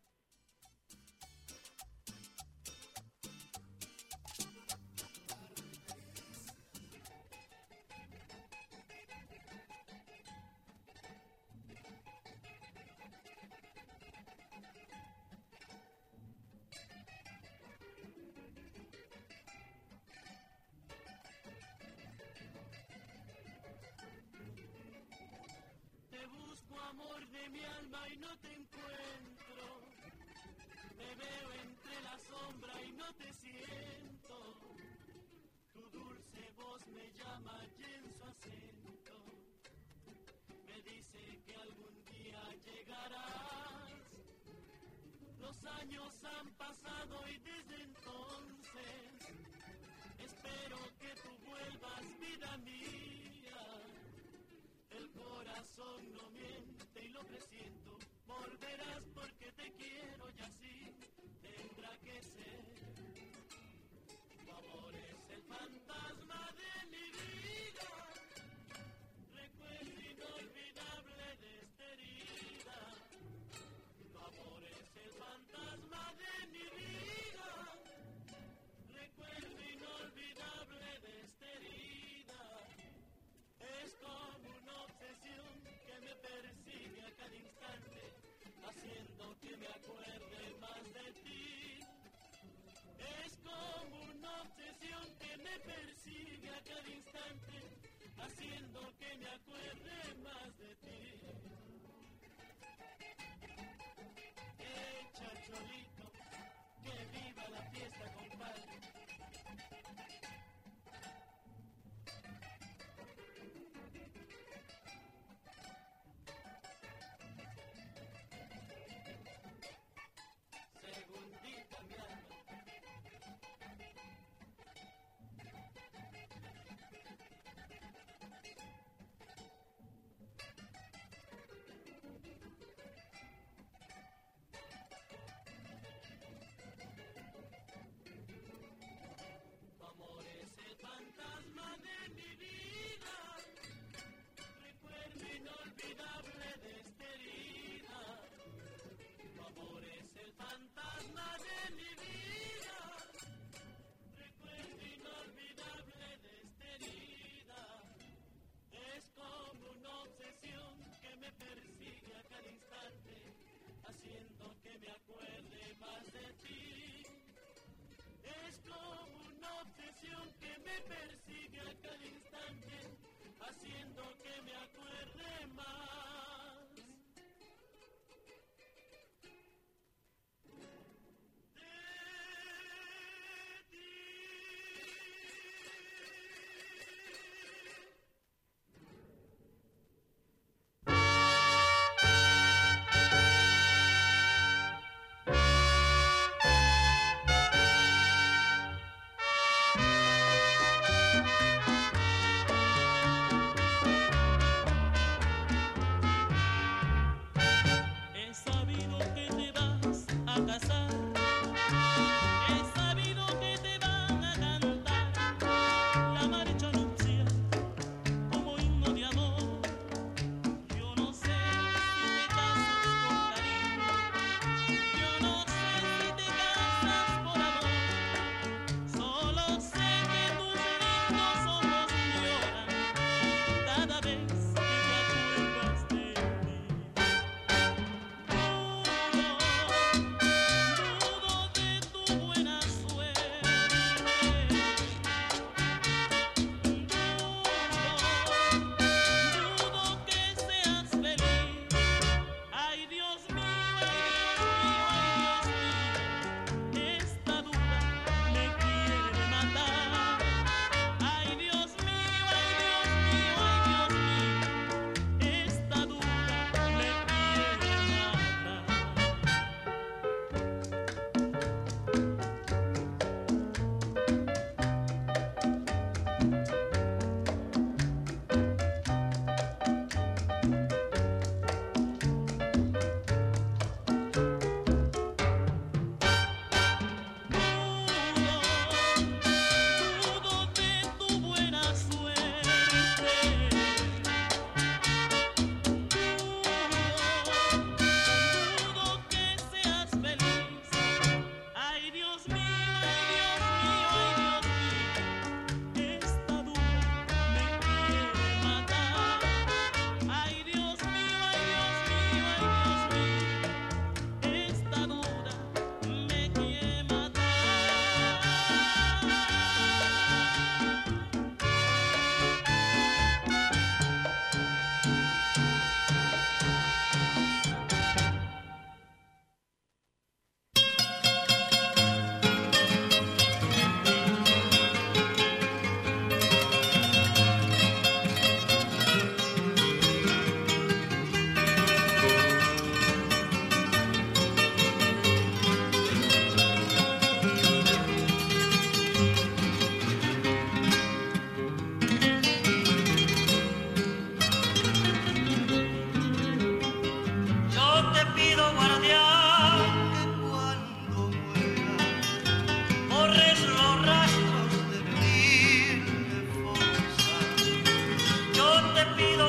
[SPEAKER 5] Amor de mi alma y no te encuentro, me veo entre la sombra y no te siento, tu dulce voz me llama y en su acento me dice que algún día llegarás. Los años han pasado y desde entonces espero que tú vuelvas, vida mía. El corazón no miente y lo presiento, volverás porque te quiero y así tendrá que ser. Tu amor es el fantasma de mi vida, recuerdo inolvidable de esta herida. Tu amor es el fantasma de mi vida, recuerdo inolvidable de esta herida. Es como una obsesión que me persigue a cada instante, haciendo que me acuerde más de ti. Es como una obsesión que me persigue a cada instante, haciendo que me acuerde más de ti. Echa cholito, que viva la fiesta, compadre. Segundita mi alma.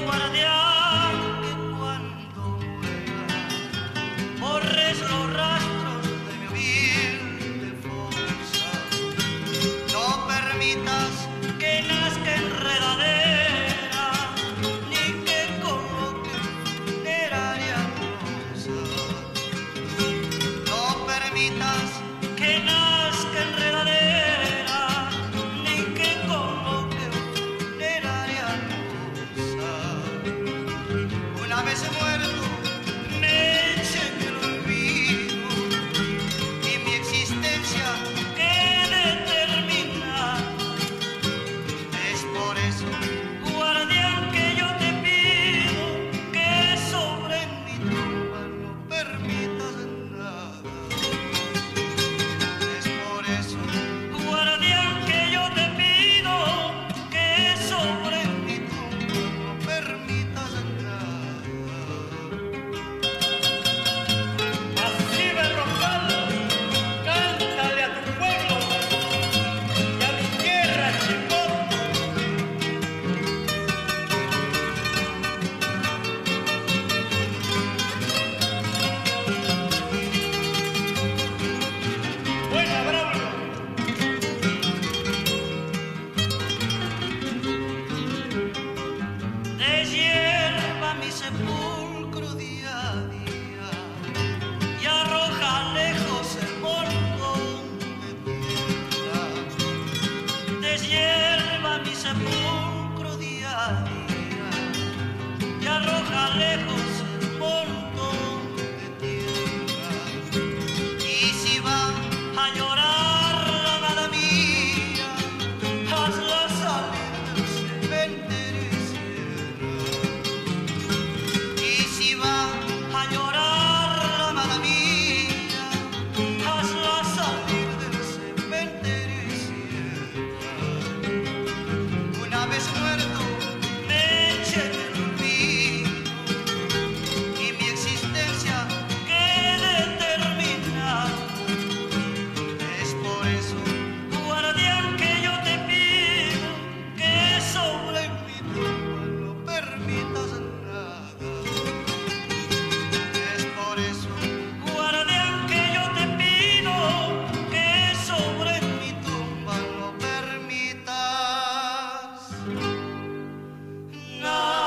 [SPEAKER 7] guardián que cuando muera borres los rastros de mi humilde fosa. No permitas que nazca enredadera ni que coloque funeraria rosa. No permitas que nazca enredadera ni que coloque funeraria rosa. Una vez muerto me eche en el olvido y mi existencia quede terminada. Es por eso, guardián, que yo te pido que sobre mi tumba no permitas nada. Es por eso, guardián, que yo te pido que sobre mi tumba no permitas nada. Así me Roncal, cántale a tu pueblo y a mi tierra, Chipote. Buena, Braulio. Deshierva mi sepulcro día a día y arroja lejos el montón de tierra. Deshierva mi sepulcro día a día y arroja lejos el montón de tierra. Y si va a llorar la amada mía, hazla salir del cementerio y cierra. Y si va a llorar la amada mía, hazla salir del cementerio y cierra. Una vez muerto me eche en el olvido y mi existencia quede terminada. Es por eso, guardián, que yo te pido que sobre mi tumba no permitas nada. Es por eso, guardián, que yo te pido que sobre mi tumba no permitas nada.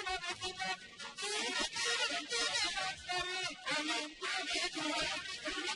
[SPEAKER 2] Thank you.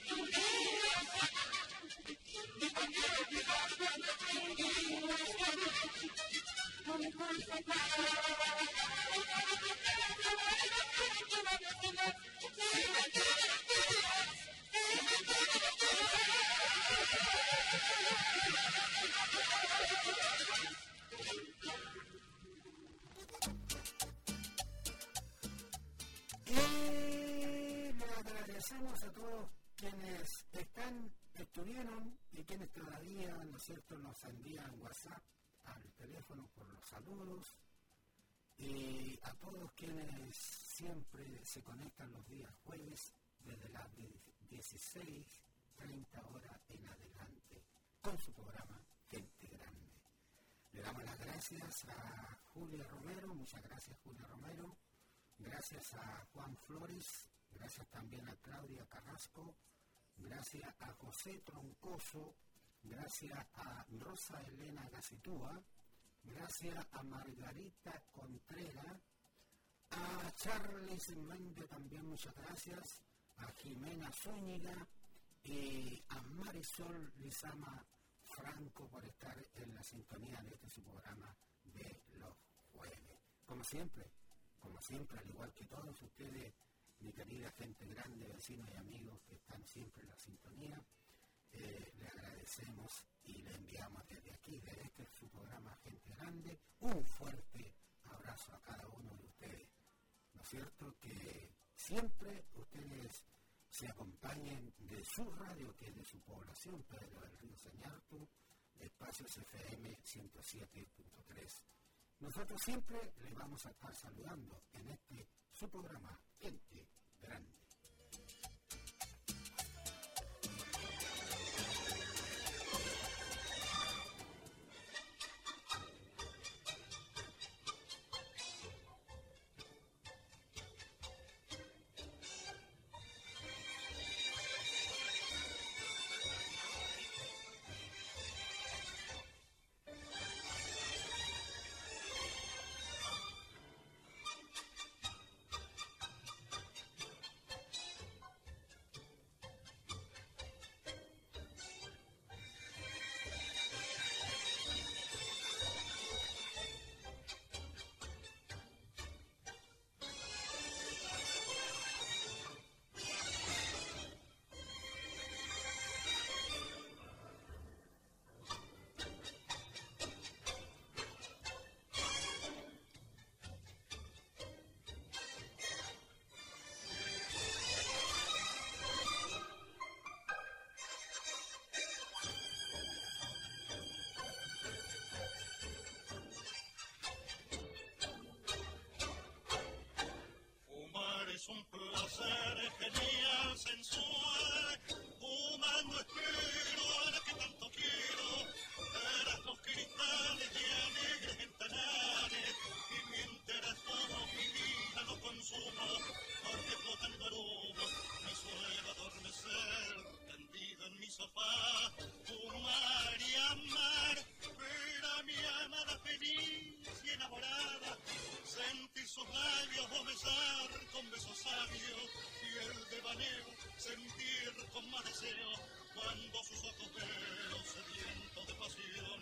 [SPEAKER 1] agradecemos a todos quienes están, estuvieron y quienes todavía, ¿no es cierto?, nos envían WhatsApp al teléfono por los saludos, y a todos quienes siempre se conectan los días jueves desde las dieciséis treinta horas en adelante con su programa Gente Grande. Le damos las gracias a Julia Romero, muchas gracias Julia Romero, gracias a Juan Flores, gracias también a Claudia Carrasco, gracias a José Troncoso, gracias a Rosa Elena Gacitúa, gracias a Margarita Contreras, a Charles Méndez también muchas gracias, a Jimena Zúñiga y a Marisol Lizama Franco por estar en la sintonía de este su programa de los jueves. Como siempre, como siempre, al igual que todos ustedes, mi querida gente grande, vecinos y amigos que están siempre en la sintonía, eh, le agradecemos y le enviamos desde aquí, desde este su programa Gente Grande, un fuerte abrazo a cada uno de ustedes. ¿No es cierto? Que siempre ustedes se acompañen de su radio, que es de su población, Pedro del Río Señartu, Espacios F M ciento siete punto tres. Nosotros siempre les vamos a estar saludando en este su programa Gente Grande.
[SPEAKER 2] Un placer genial, sensual, fumando espero a la que tanto quiero, eras los cristales de alegres ventanales, y mientras todo mi vida lo consumo, porque flotando el humo me suele adormecer, tendido en mi sofá, fumar y amar, ver a mi amada feliz y enamorada, sentir sus labios o besar con besos sabios y el devaneo sentir con más deseo cuando sus ojos veo sedientos de pasión.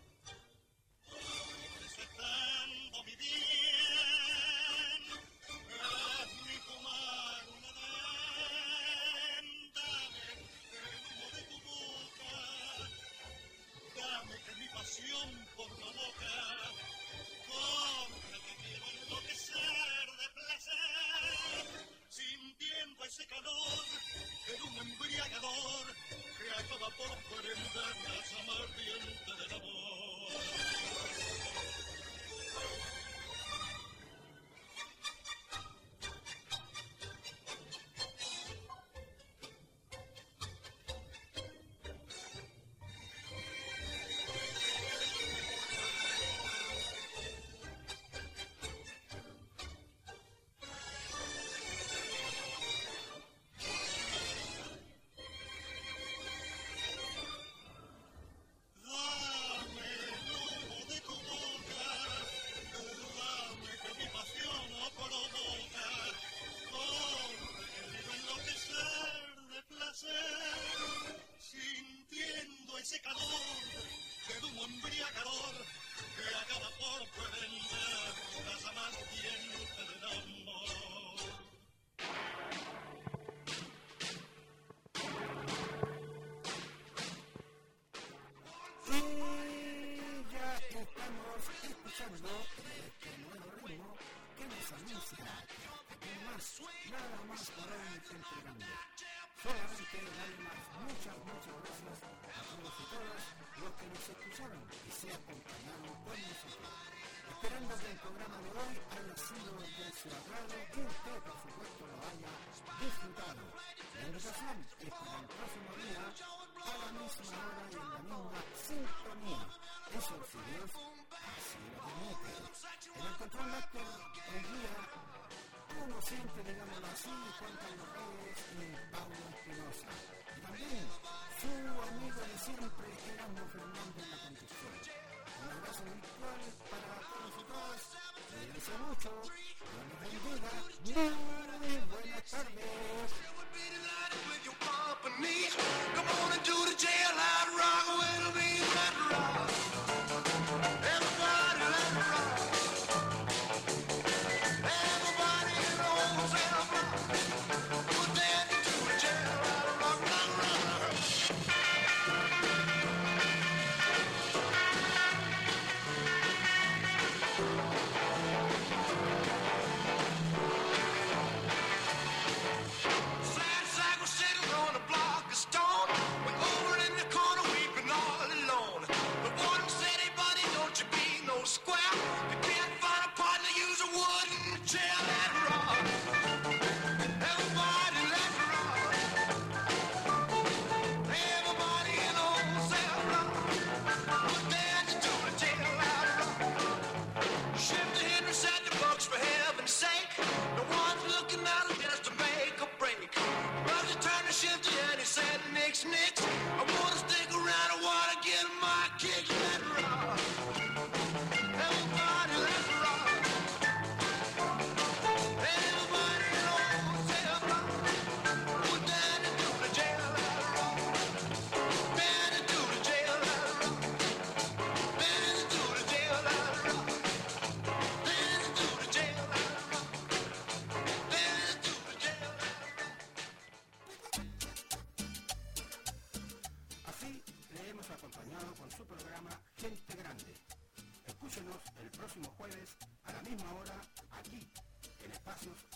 [SPEAKER 2] Recetando mi bien, hazme fumar una venda, dame el humo de tu boca, dame que mi pasión por la boca compre que quiero enloquecer de placer, sintiendo ese calor de un embriagador que acaba por prender la llama ardiente del amor. Sintiendo ese calor de humo embriagador que acaba por prender la llama ardiente del amor.
[SPEAKER 1] Y ya estamos escuchando este nuevo ritmo que nos anuncia que más, nada más por hoy, mi gente grande. Solamente darle más muchas, muchas gracias a todos y todas los que nos escucharon y se acompañaron con nosotros. Esperando que el programa de hoy haya sido de su agrado y usted, por supuesto, lo haya disfrutado. La invitación es para el próximo día, a la misma hora y en la misma sintonía. Eso, si Dios así lo permite. En el control máster, el día, como siempre, digámoslo así, Juan Carlos Reyes y Pablo Espinosa. Y también su amigo de siempre, Erasmo Fernández en la conducción. Un abrazo virtual para todos y todas. Cuídense mucho. Dios los bendiga. Muy buenas tardes.
[SPEAKER 4] Come on and do the jailhouse rock, well, it'll be that rock. Everybody let it rock. Everybody knows that rock. Put that into the jailhouse rock, rock, rock, rock. Sad sack was sitting on a block of stone, when over in the corner weeping all alone. The one said, "Hey buddy, don't you be no square. You can't find a partner, use a wooden chair, let it rock. Everybody let it rock. Everybody knows that rock. Put that to the jail, let it rock. Shifty Henry said the bucks for heaven's sake. No one's looking out just to make a break. Roger turned to Shifty and he said, "Nix, nix. I wanna stick around, I wanna get my kicks, let it rock. Everybody let it rock. Everybody knows that rock. Put that into the jail, let it rock. That into the jail, let it rock. That into the jail, let it rock. That into the jail, let it rock. That into the jail, let it rock."
[SPEAKER 1] Así le hemos acompañado con su programa Gente Grande. Escúchenos el próximo jueves a la misma hora aquí en Espacios